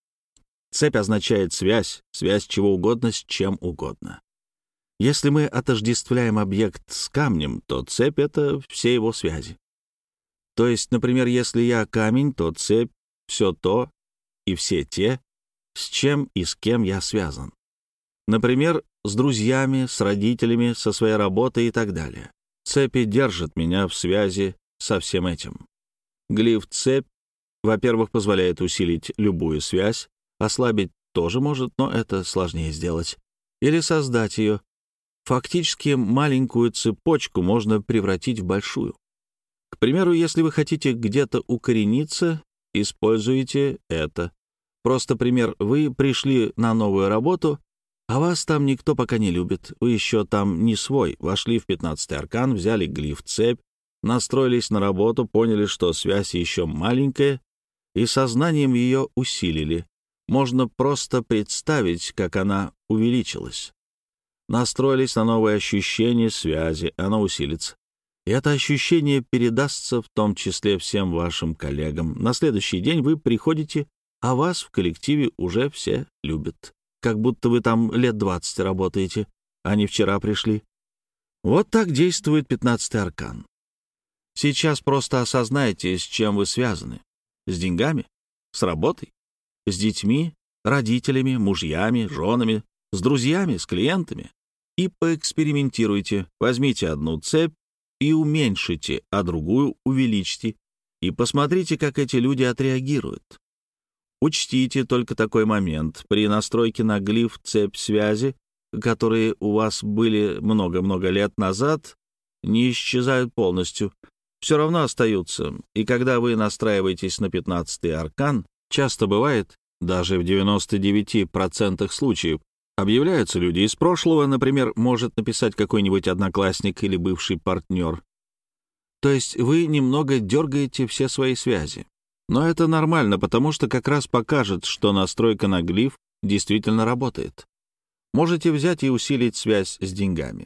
Цепь означает связь чего угодно с чем угодно. Если мы отождествляем объект с камнем, то цепь — это все его связи. То есть, например, если я камень, то цепь — все то и все те, с чем и с кем я связан. Например, с друзьями, с родителями, со своей работой и так далее. Цепи держат меня в связи со всем этим. Глиф «Цепь», во-первых, позволяет усилить любую связь, ослабить тоже может, но это сложнее сделать, или создать ее. Фактически маленькую цепочку можно превратить в большую. К примеру, если вы хотите где-то укорениться, используйте это. Просто пример: вы пришли на новую работу, а вас там никто пока не любит, вы еще там не свой, вошли в 15-й аркан, взяли глиф «Цепь», настроились на работу, поняли, что связь еще маленькая, и сознанием ее усилили. Можно просто представить, как она увеличилась. Настроились на новое ощущение связи, оно усилится. И это ощущение передастся в том числе всем вашим коллегам. На следующий день вы приходите, а вас в коллективе уже все любят. Как будто вы там лет 20 работаете, а не вчера пришли. Вот так действует 15-й аркан. Сейчас просто осознайте, с чем вы связаны. С деньгами? С работой? С детьми, родителями, мужьями, женами, с друзьями, с клиентами. И поэкспериментируйте. Возьмите одну цепь и уменьшите, а другую увеличьте. И посмотрите, как эти люди отреагируют. Учтите только такой момент. При настройке на глиф «Цепь связи», которые у вас были много-много лет назад, не исчезают полностью. Все равно остаются. И когда вы настраиваетесь на 15-й аркан, часто бывает, даже в 99% случаев, объявляются люди из прошлого, например, может написать какой-нибудь одноклассник или бывший партнер. То есть вы немного дергаете все свои связи. Но это нормально, потому что как раз покажет, что настройка на глиф действительно работает. Можете взять и усилить связь с деньгами.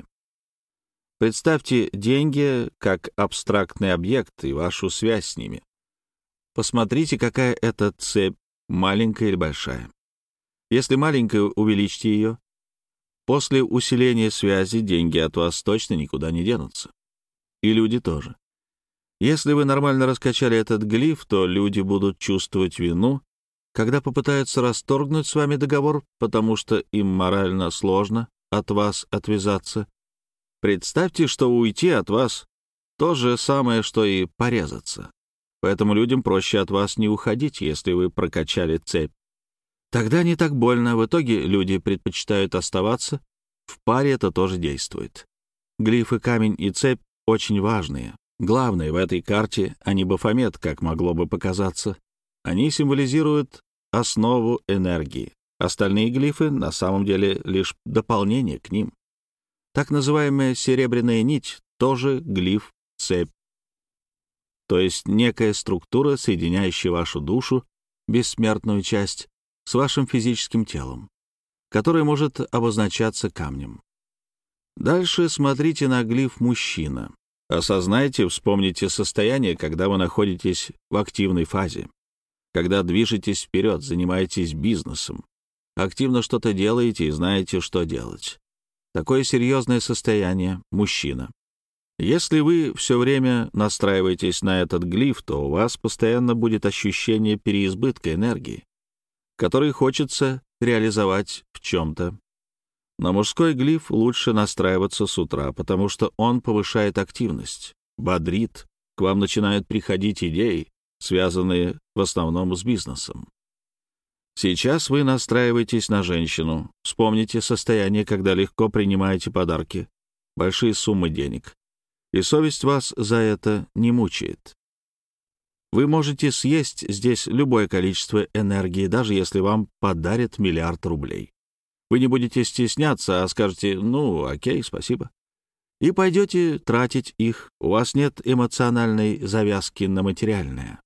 Представьте деньги как абстрактный объект и вашу связь с ними. Посмотрите, какая это цепь, маленькая или большая. Если маленькая, увеличьте ее. После усиления связи деньги от вас точно никуда не денутся. И люди тоже. Если вы нормально раскачали этот глиф, то люди будут чувствовать вину, когда попытаются расторгнуть с вами договор, потому что им морально сложно от вас отвязаться. Представьте, что уйти от вас — то же самое, что и порезаться. Поэтому людям проще от вас не уходить, если вы прокачали цепь. Тогда не так больно. В итоге люди предпочитают оставаться. В паре это тоже действует. Глифы «Камень» и «Цепь» очень важные. Главное в этой карте, а не Бафомет, как могло бы показаться. Они символизируют основу энергии. Остальные глифы на самом деле лишь дополнение к ним. Так называемая серебряная нить тоже глиф «Цепь». То есть некая структура, соединяющая вашу душу, бессмертную часть, с вашим физическим телом, которое может обозначаться камнем. Дальше смотрите на глиф «Мужчина». Осознайте, вспомните состояние, когда вы находитесь в активной фазе, когда движетесь вперед, занимаетесь бизнесом, активно что-то делаете и знаете, что делать. Такое серьезное состояние — мужчина. Если вы все время настраиваетесь на этот глиф, то у вас постоянно будет ощущение переизбытка энергии, который хочется реализовать в чем-то. На мужской глиф лучше настраиваться с утра, потому что он повышает активность, бодрит, к вам начинают приходить идеи, связанные в основном с бизнесом. Сейчас вы настраиваетесь на женщину. Вспомните состояние, когда легко принимаете подарки, большие суммы денег, и совесть вас за это не мучает. Вы можете съесть здесь любое количество энергии, даже если вам подарят 1 миллиард рублей. Вы не будете стесняться, а скажете: «Ну, окей, спасибо». И пойдете тратить их. У вас нет эмоциональной завязки на материальное.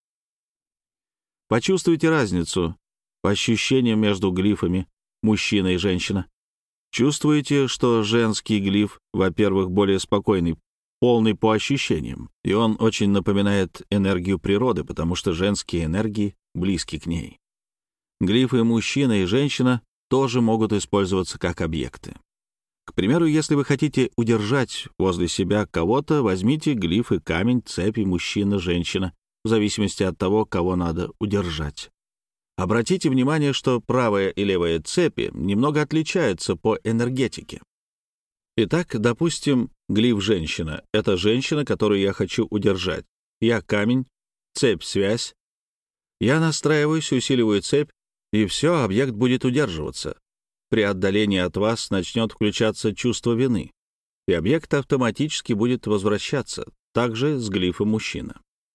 Почувствуйте разницу по ощущениям между глифами мужчина и женщина. Чувствуете, что женский глиф, во-первых, более спокойный, полный по ощущениям, и он очень напоминает энергию природы, потому что женские энергии близки к ней. Глифы мужчина и женщина тоже могут использоваться как объекты. К примеру, если вы хотите удержать возле себя кого-то, возьмите глифы камень, цепи, мужчина, женщина, в зависимости от того, кого надо удержать. Обратите внимание, что правая и левая цепи немного отличаются по энергетике. Итак, допустим, глиф женщина — это женщина, которую я хочу удержать. Я камень, цепь — связь. Я настраиваюсь, усиливаю цепь, и все, объект будет удерживаться. При отдалении от вас начнет включаться чувство вины, и объект автоматически будет возвращаться, также с глифом мужчина.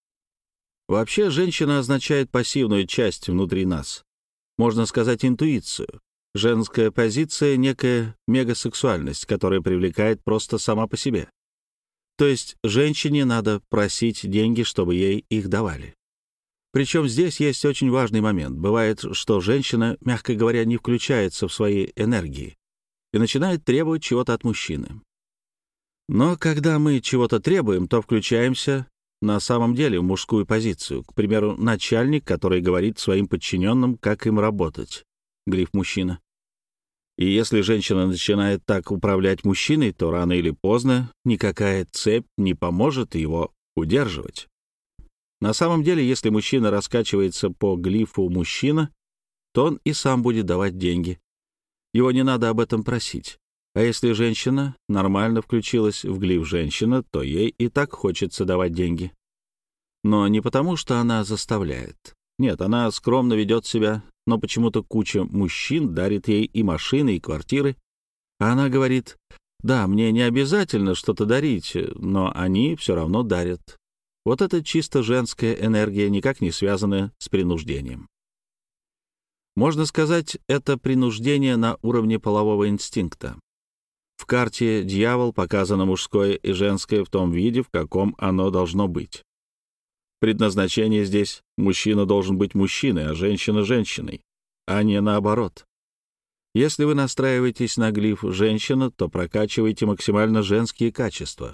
Вообще, женщина означает пассивную часть внутри нас. Можно сказать, интуицию. Женская позиция — некая мегасексуальность, которая привлекает просто сама по себе. То есть женщине надо просить деньги, чтобы ей их давали. Причем здесь есть очень важный момент. Бывает, что женщина, мягко говоря, не включается в свои энергии и начинает требовать чего-то от мужчины. Но когда мы чего-то требуем, то включаемся на самом деле в мужскую позицию. К примеру, начальник, который говорит своим подчиненным, как им работать. Глиф мужчина. И если женщина начинает так управлять мужчиной, то рано или поздно никакая цепь не поможет его удерживать. На самом деле, если мужчина раскачивается по глифу мужчина, то он и сам будет давать деньги. Его не надо об этом просить. А если женщина нормально включилась в глиф женщина, то ей и так хочется давать деньги. Но не потому, что она заставляет. Нет, она скромно ведет себя, но почему-то куча мужчин дарит ей и машины, и квартиры. А она говорит: да, мне не обязательно что-то дарить, но они все равно дарят. Вот это чисто женская энергия, никак не связанная с принуждением. Можно сказать, это принуждение на уровне полового инстинкта. В карте «Дьявол» показано мужское и женское в том виде, в каком оно должно быть. Предназначение здесь: мужчина должен быть мужчиной, а женщина — женщиной, а не наоборот. Если вы настраиваетесь на глиф «женщина», то прокачиваете максимально женские качества.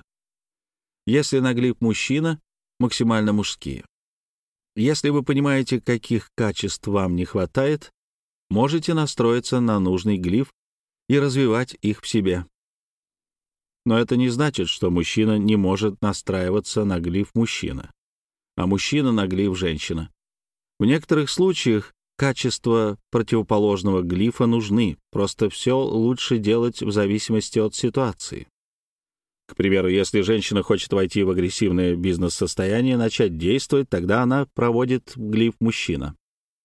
Если на глиф «мужчина» — максимально мужские. Если вы понимаете, каких качеств вам не хватает, можете настроиться на нужный глиф и развивать их в себе. Но это не значит, что мужчина не может настраиваться на глиф мужчина, а мужчина на глиф женщина. В некоторых случаях качества противоположного глифа нужны, просто все лучше делать в зависимости от ситуации. К примеру, если женщина хочет войти в агрессивное бизнес-состояние, начать действовать, тогда она проводит глиф мужчина.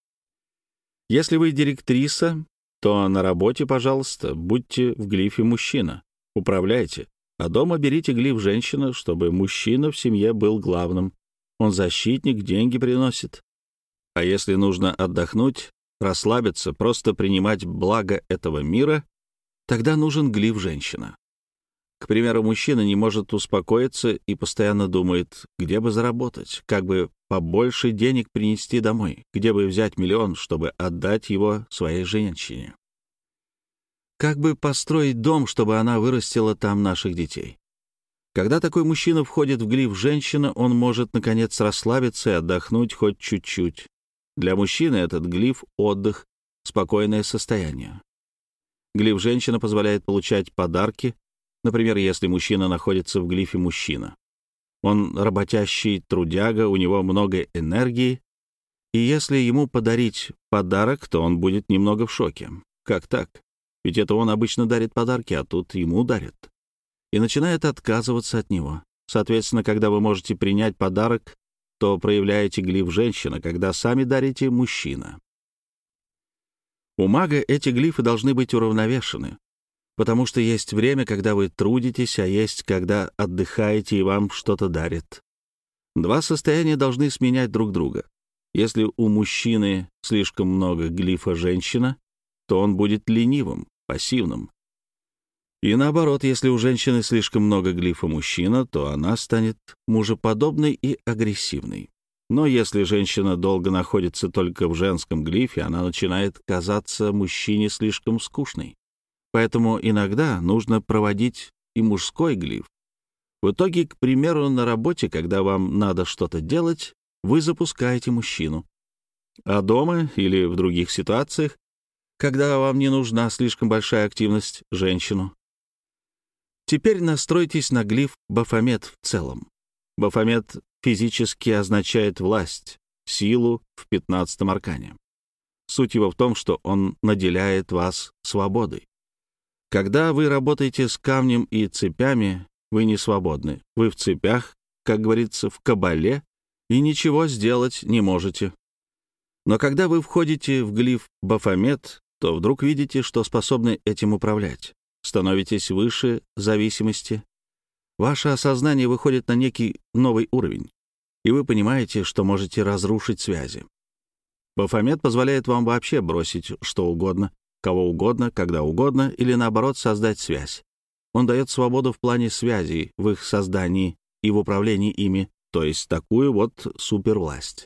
Если вы директриса, то на работе, пожалуйста, будьте в глифе мужчина, управляйте, а дома берите глиф женщина, чтобы мужчина в семье был главным. Он защитник, деньги приносит. А если нужно отдохнуть, расслабиться, просто принимать благо этого мира, тогда нужен глиф женщина. К примеру, мужчина не может успокоиться и постоянно думает, где бы заработать, как бы побольше денег принести домой, где бы взять 1 миллион, чтобы отдать его своей женщине. Как бы построить дом, чтобы она вырастила там наших детей. Когда такой мужчина входит в глиф женщина, он может, наконец, расслабиться и отдохнуть хоть чуть-чуть. Для мужчины этот глиф — отдых, спокойное состояние. Глиф женщина позволяет получать подарки. Например, если мужчина находится в глифе мужчина. Он работящий трудяга, у него много энергии, и если ему подарить подарок, то он будет немного в шоке. Как так? Ведь это он обычно дарит подарки, а тут ему дарят. И начинает отказываться от него. Соответственно, когда вы можете принять подарок, то проявляете глиф женщина, когда сами дарите мужчина. У мага эти глифы должны быть уравновешены, потому что есть время, когда вы трудитесь, а есть, когда отдыхаете и вам что-то дарят. Два состояния должны сменять друг друга. Если у мужчины слишком много глифа женщина, то он будет ленивым, пассивным. И наоборот, если у женщины слишком много глифа мужчина, то она станет мужеподобной и агрессивной. Но если женщина долго находится только в женском глифе, она начинает казаться мужчине слишком скучной. Поэтому иногда нужно проводить и мужской глиф. В итоге, к примеру, на работе, когда вам надо что-то делать, вы запускаете мужчину. А дома или в других ситуациях, когда вам не нужна слишком большая активность, женщину. Теперь настройтесь на глиф Бафомет в целом. Бафомет физически означает власть, силу в 15-м аркане. Суть его в том, что он наделяет вас свободой. Когда вы работаете с камнем и цепями, вы не свободны. Вы в цепях, как говорится, в кабале, и ничего сделать не можете. Но когда вы входите в глиф Бафомет, то вдруг видите, что способны этим управлять. Становитесь выше зависимости. Ваше осознание выходит на некий новый уровень, и вы понимаете, что можете разрушить связи. Бафомет позволяет вам вообще бросить что угодно, кого угодно, когда угодно, или наоборот создать связь. Он дает свободу в плане связей, в их создании и в управлении ими, то есть такую вот супервласть.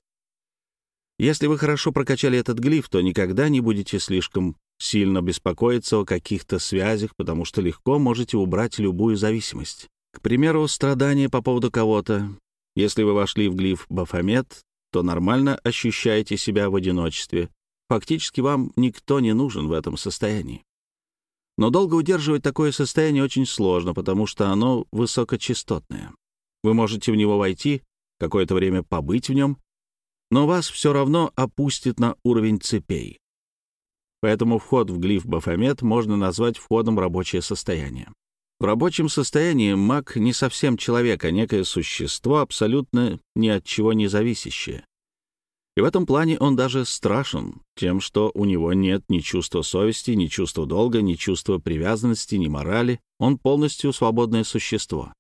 Если вы хорошо прокачали этот глиф, то никогда не будете слишком сильно беспокоиться о каких-то связях, потому что легко можете убрать любую зависимость. К примеру, страдания по поводу кого-то. Если вы вошли в глиф Бафомет, то нормально ощущаете себя в одиночестве. Фактически вам никто не нужен в этом состоянии. Но долго удерживать такое состояние очень сложно, потому что оно высокочастотное. Вы можете в него войти, какое-то время побыть в нем, но вас все равно опустит на уровень цепей. Поэтому вход в глиф Бафомет можно назвать входом в рабочее состояние. В рабочем состоянии маг не совсем человек, а некое существо, абсолютно ни от чего не зависящее. И в этом плане он даже страшен тем, что у него нет ни чувства совести, ни чувства долга, ни чувства привязанности, ни морали. Он полностью свободное существо.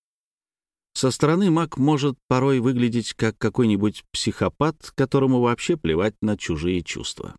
Со стороны маг может порой выглядеть как какой-нибудь психопат, которому вообще плевать на чужие чувства.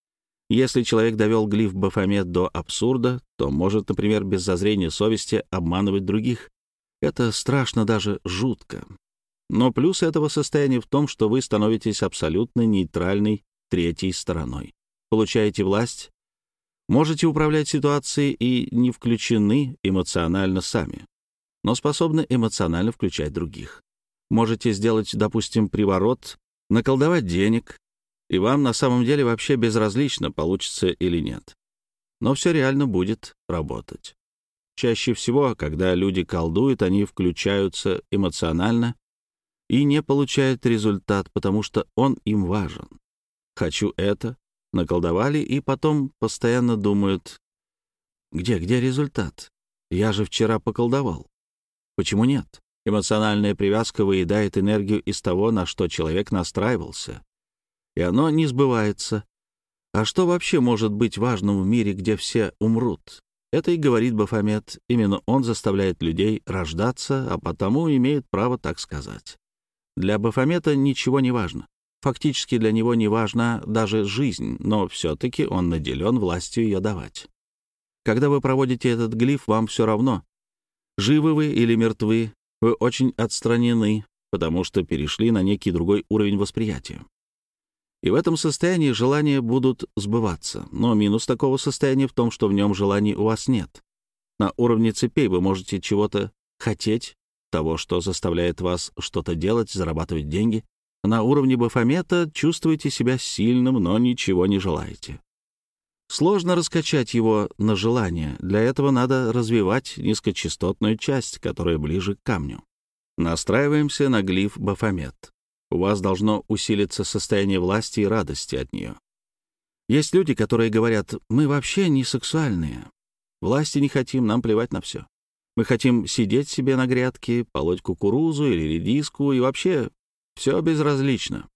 Если человек довел глиф Бафомет до абсурда, то может, например, без зазрения совести обманывать других. Это страшно, даже жутко. Но плюс этого состояния в том, что вы становитесь абсолютно нейтральной третьей стороной. Получаете власть, можете управлять ситуацией и не включены эмоционально сами, но способны эмоционально включать других. Можете сделать, допустим, приворот, наколдовать денег, и вам на самом деле вообще безразлично, получится или нет. Но все реально будет работать. Чаще всего, когда люди колдуют, они включаются эмоционально и не получают результат, потому что он им важен. Хочу это, наколдовали, и потом постоянно думают, где результат? Я же вчера поколдовал. Почему нет? Эмоциональная привязка выедает энергию из того, на что человек настраивался, и оно не сбывается. А что вообще может быть важным в мире, где все умрут? Это и говорит Бафомет. Именно он заставляет людей рождаться, а потому имеет право так сказать. Для Бафомета ничего не важно. Фактически для него не важна даже жизнь, но все-таки он наделен властью ее давать. Когда вы проводите этот глиф, вам все равно, живы вы или мертвы, вы очень отстранены, потому что перешли на некий другой уровень восприятия. И в этом состоянии желания будут сбываться, но минус такого состояния в том, что в нем желаний у вас нет. На уровне цепей вы можете чего-то хотеть, того, что заставляет вас что-то делать, зарабатывать деньги. На уровне Бафомета чувствуете себя сильным, но ничего не желаете. Сложно раскачать его на желание. Для этого надо развивать низкочастотную часть, которая ближе к камню. Настраиваемся на глиф Бафомет. У вас должно усилиться состояние власти и радости от нее. Есть люди, которые говорят, мы вообще не сексуальные. Власти не хотим, нам плевать на все. Мы хотим сидеть себе на грядке, полоть кукурузу или редиску, и вообще все безразлично.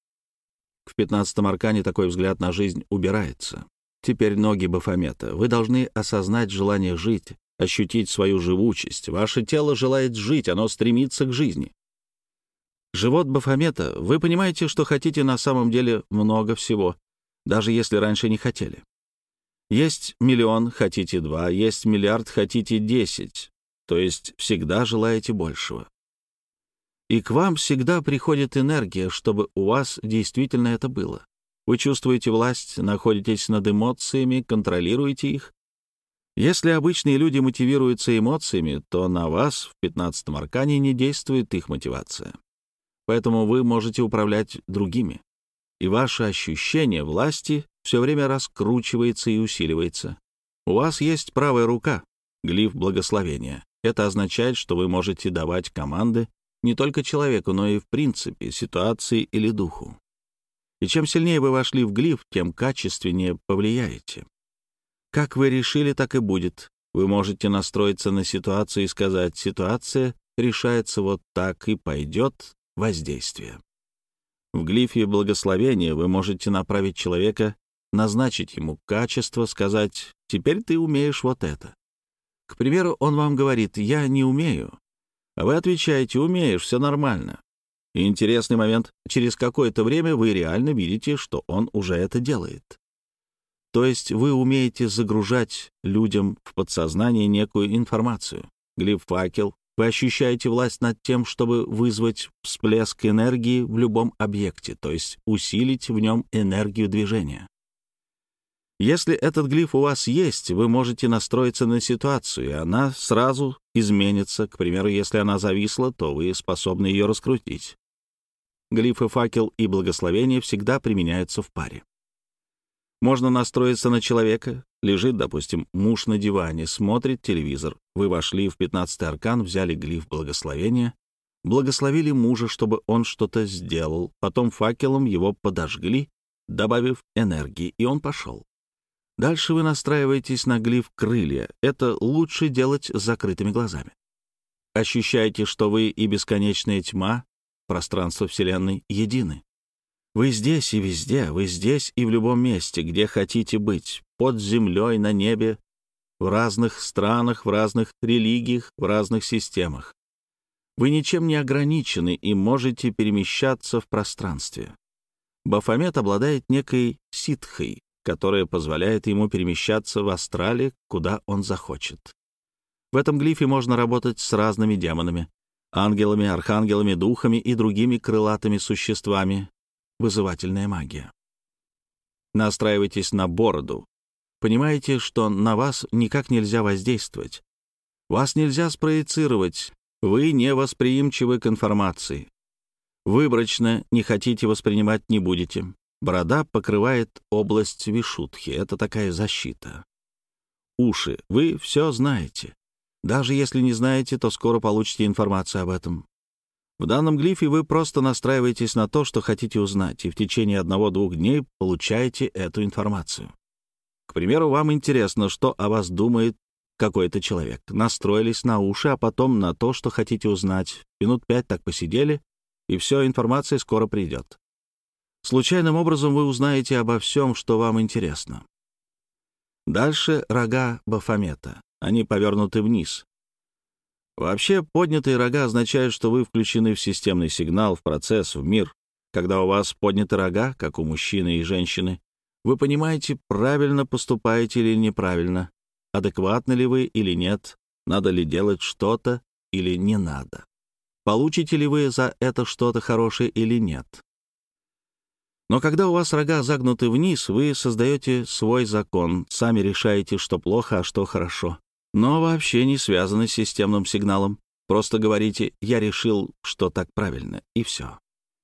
В 15-м аркане такой взгляд на жизнь убирается. Теперь ноги Бафомета. Вы должны осознать желание жить, ощутить свою живучесть. Ваше тело желает жить, оно стремится к жизни. Живот Бафомета. Вы понимаете, что хотите на самом деле много всего, даже если раньше не хотели. Есть 1 миллион, хотите 2, есть 1 миллиард, хотите 10. То есть всегда желаете большего. И к вам всегда приходит энергия, чтобы у вас действительно это было. Вы чувствуете власть, находитесь над эмоциями, контролируете их. Если обычные люди мотивируются эмоциями, то на вас в 15-м аркане не действует их мотивация. Поэтому вы можете управлять другими, и ваше ощущение власти все время раскручивается и усиливается. У вас есть правая рука, глиф благословения. Это означает, что вы можете давать команды не только человеку, но и в принципе, ситуации или духу. И чем сильнее вы вошли в глиф, тем качественнее повлияете. Как вы решили, так и будет. Вы можете настроиться на ситуацию и сказать: ситуация решается вот так, и пойдет воздействие. В глифе благословения вы можете направить человека, назначить ему качество, сказать: теперь ты умеешь вот это. К примеру, он вам говорит: я не умею. А вы отвечаете: умеешь, все нормально. И интересный момент, через какое-то время вы реально видите, что он уже это делает. То есть вы умеете загружать людям в подсознание некую информацию. Глиф факел. Вы ощущаете власть над тем, чтобы вызвать всплеск энергии в любом объекте, то есть усилить в нем энергию движения. Если этот глиф у вас есть, вы можете настроиться на ситуацию, и она сразу изменится. К примеру, если она зависла, то вы способны ее раскрутить. Глифы факел и благословение всегда применяются в паре. Можно настроиться на человека. Лежит, допустим, муж на диване, смотрит телевизор. Вы вошли в 15-й аркан, взяли глиф благословения, благословили мужа, чтобы он что-то сделал, потом факелом его подожгли, добавив энергии, и он пошел. Дальше вы настраиваетесь на глиф крылья. Это лучше делать с закрытыми глазами. Ощущаете, что вы и бесконечная тьма, пространство Вселенной едины. Вы здесь и везде, вы здесь и в любом месте, где хотите быть, под землей, на небе, в разных странах, в разных религиях, в разных системах. Вы ничем не ограничены и можете перемещаться в пространстве. Бафомет обладает некой ситхой, которая позволяет ему перемещаться в астрале, куда он захочет. В этом глифе можно работать с разными демонами, ангелами, архангелами, духами и другими крылатыми существами. Вызывательная магия. Настраивайтесь на бороду. Понимаете, что на вас никак нельзя воздействовать. Вас нельзя спроецировать. Вы невосприимчивы к информации. Выборочно не хотите воспринимать, не будете. Борода покрывает область вишудхи. Это такая защита. Уши. Вы все знаете. Даже если не знаете, то скоро получите информацию об этом. В данном глифе вы просто настраиваетесь на то, что хотите узнать, и в течение 1-2 дней получаете эту информацию. К примеру, вам интересно, что о вас думает какой-то человек. Настроились на уши, а потом на то, что хотите узнать. Минут 5 так посидели, и все, информация скоро придет. Случайным образом вы узнаете обо всем, что вам интересно. Дальше рога Бафомета. Они повернуты вниз. Вообще, поднятые рога означают, что вы включены в системный сигнал, в процесс, в мир. Когда у вас подняты рога, как у мужчины и женщины, вы понимаете, правильно поступаете или неправильно, адекватны ли вы или нет, надо ли делать что-то или не надо. Получите ли вы за это что-то хорошее или нет. Но когда у вас рога загнуты вниз, вы создаете свой закон, сами решаете, что плохо, а что хорошо. Но вообще не связаны с системным сигналом. Просто говорите: «Я решил, что так правильно», и все.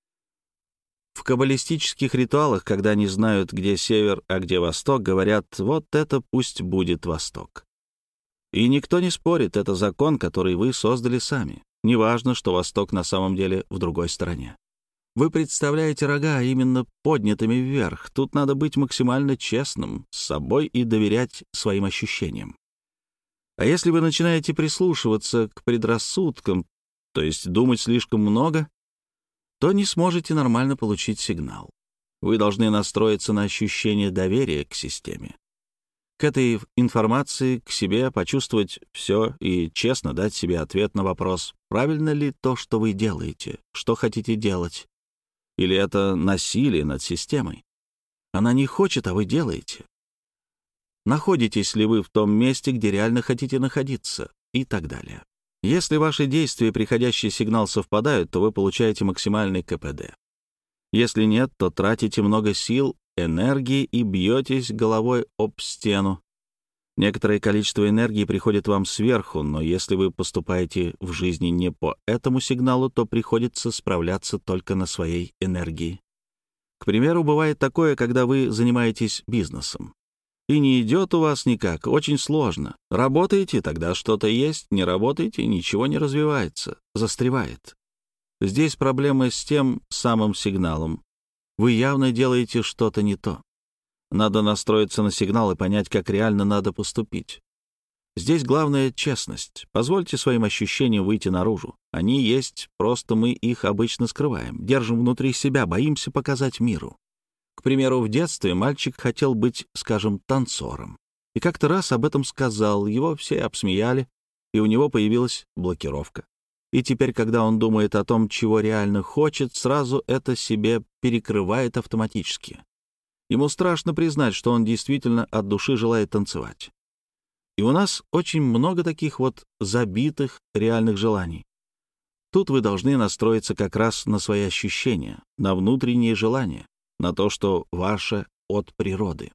В каббалистических ритуалах, когда не знают, где север, а где восток, говорят: «Вот это пусть будет восток». И никто не спорит, это закон, который вы создали сами. Неважно, что восток на самом деле в другой стороне. Вы представляете рога именно поднятыми вверх. Тут надо быть максимально честным с собой и доверять своим ощущениям. А если вы начинаете прислушиваться к предрассудкам, то есть думать слишком много, то не сможете нормально получить сигнал. Вы должны настроиться на ощущение доверия к системе. К этой информации, к себе, почувствовать все и честно дать себе ответ на вопрос, правильно ли то, что вы делаете, что хотите делать, или это насилие над системой. Она не хочет, а вы делаете. Находитесь ли вы в том месте, где реально хотите находиться, и так далее. Если ваши действия и приходящий сигнал совпадают, то вы получаете максимальный КПД. Если нет, то тратите много сил, энергии и бьетесь головой об стену. Некоторое количество энергии приходит вам сверху, но если вы поступаете в жизни не по этому сигналу, то приходится справляться только на своей энергии. К примеру, бывает такое, когда вы занимаетесь бизнесом. И не идет у вас никак, очень сложно. Работаете, тогда что-то есть, не работаете, ничего не развивается, застревает. Здесь проблема с тем самым сигналом. Вы явно делаете что-то не то. Надо настроиться на сигнал и понять, как реально надо поступить. Здесь главное — честность. Позвольте своим ощущениям выйти наружу. Они есть, просто мы их обычно скрываем, держим внутри себя, боимся показать миру. К примеру, в детстве мальчик хотел быть, скажем, танцором. И как-то раз об этом сказал, его все обсмеяли, и у него появилась блокировка. И теперь, когда он думает о том, чего реально хочет, сразу это себе перекрывает автоматически. Ему страшно признать, что он действительно от души желает танцевать. И у нас очень много таких вот забитых реальных желаний. Тут вы должны настроиться как раз на свои ощущения, на внутренние желания, на то, что ваше от природы.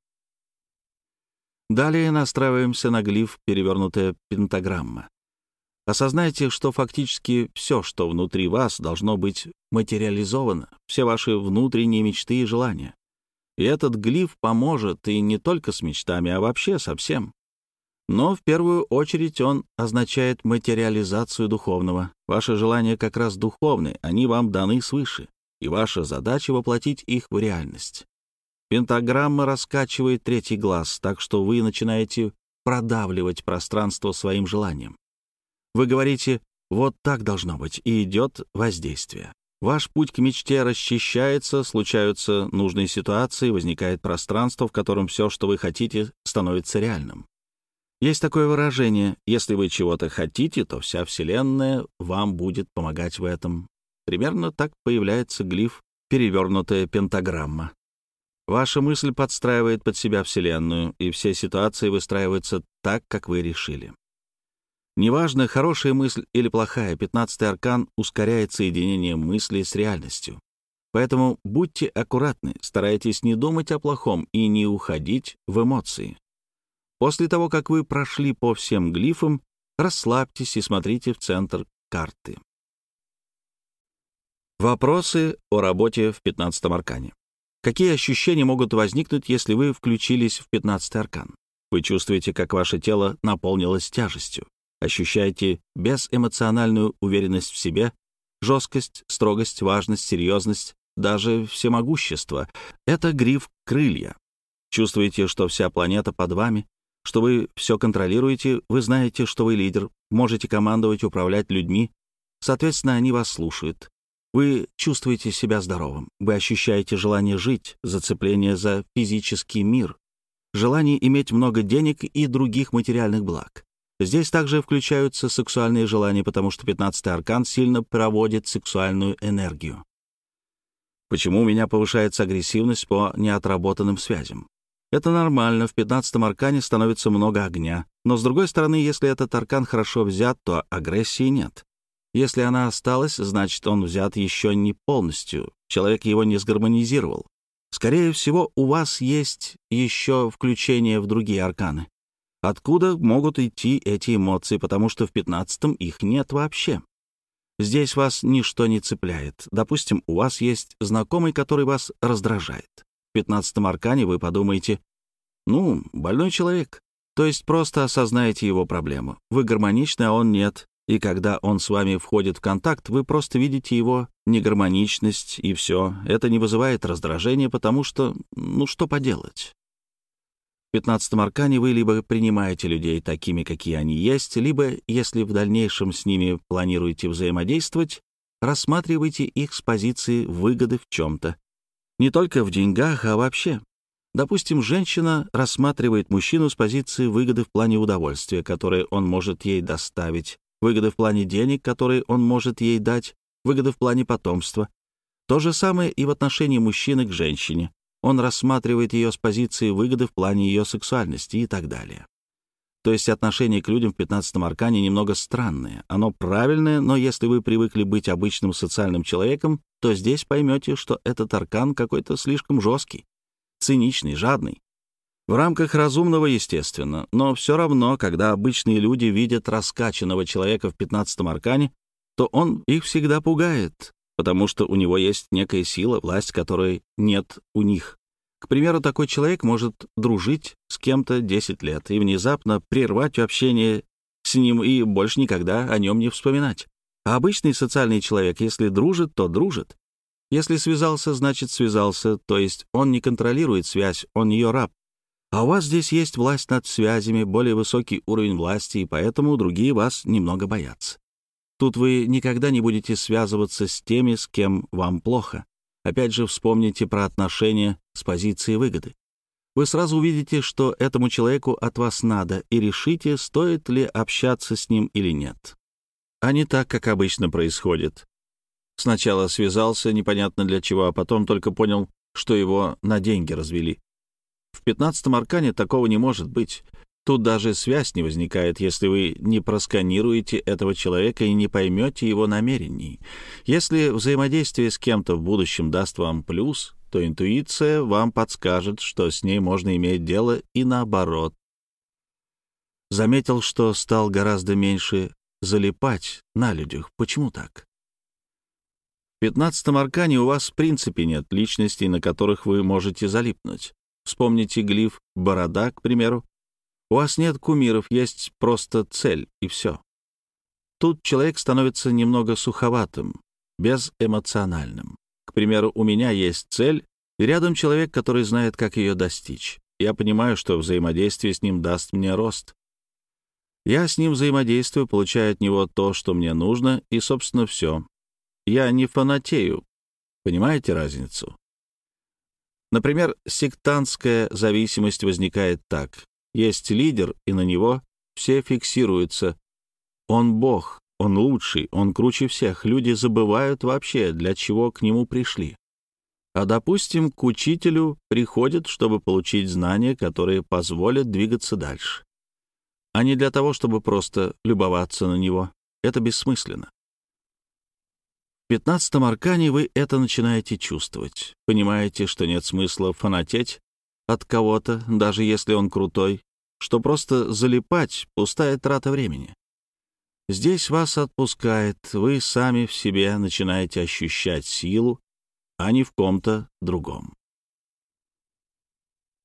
Далее настраиваемся на глиф «Перевернутая пентаграмма». Осознайте, что фактически все, что внутри вас, должно быть материализовано, все ваши внутренние мечты и желания. И этот глиф поможет и не только с мечтами, а вообще со всем. Но в первую очередь он означает материализацию духовного. Ваши желания как раз духовные, они вам даны свыше, и ваша задача — воплотить их в реальность. Пентаграмма раскачивает третий глаз, так что вы начинаете продавливать пространство своим желанием. Вы говорите «вот так должно быть», и идет воздействие. Ваш путь к мечте расчищается, случаются нужные ситуации, возникает пространство, в котором все, что вы хотите, становится реальным. Есть такое выражение: если вы чего-то хотите, то вся Вселенная вам будет помогать в этом. Примерно так появляется глиф «Перевернутая пентаграмма». Ваша мысль подстраивает под себя Вселенную, и все ситуации выстраиваются так, как вы решили. Неважно, хорошая мысль или плохая, 15-й аркан ускоряет соединение мыслей с реальностью. Поэтому будьте аккуратны, старайтесь не думать о плохом и не уходить в эмоции. После того, как вы прошли по всем глифам, расслабьтесь и смотрите в центр карты. Вопросы о работе в 15-м аркане. Какие ощущения могут возникнуть, если вы включились в 15-й аркан? Вы чувствуете, как ваше тело наполнилось тяжестью. Ощущаете безэмоциональную уверенность в себе, жесткость, строгость, важность, серьезность, даже всемогущество. Это гриф «Крылья». Чувствуете, что вся планета под вами, что вы все контролируете, вы знаете, что вы лидер, можете командовать, управлять людьми, соответственно, они вас слушают. Вы чувствуете себя здоровым, вы ощущаете желание жить, зацепление за физический мир, желание иметь много денег и других материальных благ. Здесь также включаются сексуальные желания, потому что 15-й аркан сильно проводит сексуальную энергию. Почему у меня повышается агрессивность по неотработанным связям? Это нормально, в 15-м аркане становится много огня. Но, с другой стороны, если этот аркан хорошо взят, то агрессии нет. Если она осталась, значит, он взят еще не полностью, человек его не сгармонизировал. Скорее всего, у вас есть еще включение в другие арканы. Откуда могут идти эти эмоции, потому что в 15-м их нет вообще. Здесь вас ничто не цепляет. Допустим, у вас есть знакомый, который вас раздражает. В 15-м аркане вы подумаете: больной человек. То есть просто осознаете его проблему. Вы гармоничны, а он нет. И когда он с вами входит в контакт, вы просто видите его негармоничность, и все. Это не вызывает раздражения, потому что, что поделать? В 15-м аркане вы либо принимаете людей такими, какие они есть, либо, если в дальнейшем с ними планируете взаимодействовать, рассматривайте их с позиции выгоды в чем-то. Не только в деньгах, а вообще. Допустим, женщина рассматривает мужчину с позиции выгоды в плане удовольствия, которое он может ей доставить, выгоды в плане денег, которые он может ей дать, выгоды в плане потомства. То же самое и в отношении мужчины к женщине. Он рассматривает ее с позиции выгоды в плане ее сексуальности и так далее. То есть отношение к людям в 15-м аркане немного странное. Оно правильное, но если вы привыкли быть обычным социальным человеком, то здесь поймете, что этот аркан какой-то слишком жесткий, циничный, жадный. В рамках разумного, естественно, но все равно, когда обычные люди видят раскачанного человека в 15-м аркане, то он их всегда пугает, потому что у него есть некая сила, власть, которой нет у них. К примеру, такой человек может дружить с кем-то 10 лет и внезапно прервать общение с ним и больше никогда о нем не вспоминать. А обычный социальный человек, если дружит, то дружит. Если связался, значит связался, то есть он не контролирует связь, он ее раб. А у вас здесь есть власть над связями, более высокий уровень власти, и поэтому другие вас немного боятся. Тут вы никогда не будете связываться с теми, с кем вам плохо. Опять же, вспомните про отношения с позиции выгоды. Вы сразу увидите, что этому человеку от вас надо, и решите, стоит ли общаться с ним или нет. А не так, как обычно происходит. Сначала связался, непонятно для чего, а потом только понял, что его на деньги развели. В 15-м аркане такого не может быть. Тут даже связь не возникает, если вы не просканируете этого человека и не поймете его намерений. Если взаимодействие с кем-то в будущем даст вам плюс, то интуиция вам подскажет, что с ней можно иметь дело, и наоборот. Заметил, что стал гораздо меньше залипать на людях. Почему так? В 15-м аркане у вас в принципе нет личностей, на которых вы можете залипнуть. Вспомните глиф «Борода», к примеру. У вас нет кумиров, есть просто цель, и все. Тут человек становится немного суховатым, безэмоциональным. К примеру, у меня есть цель, и рядом человек, который знает, как ее достичь. Я понимаю, что взаимодействие с ним даст мне рост. Я с ним взаимодействую, получаю от него то, что мне нужно, и, собственно, все. Я не фанатею. Понимаете разницу? Например, сектантская зависимость возникает так. Есть лидер, и на него все фиксируются. Он бог, он лучший, он круче всех. Люди забывают вообще, для чего к нему пришли. А, допустим, к учителю приходят, чтобы получить знания, которые позволят двигаться дальше. А не для того, чтобы просто любоваться на него. Это бессмысленно. В 15-м аркане вы это начинаете чувствовать. Понимаете, что нет смысла фанатеть от кого-то, даже если он крутой, что просто залипать — пустая трата времени. Здесь вас отпускает, вы сами в себе начинаете ощущать силу, а не в ком-то другом.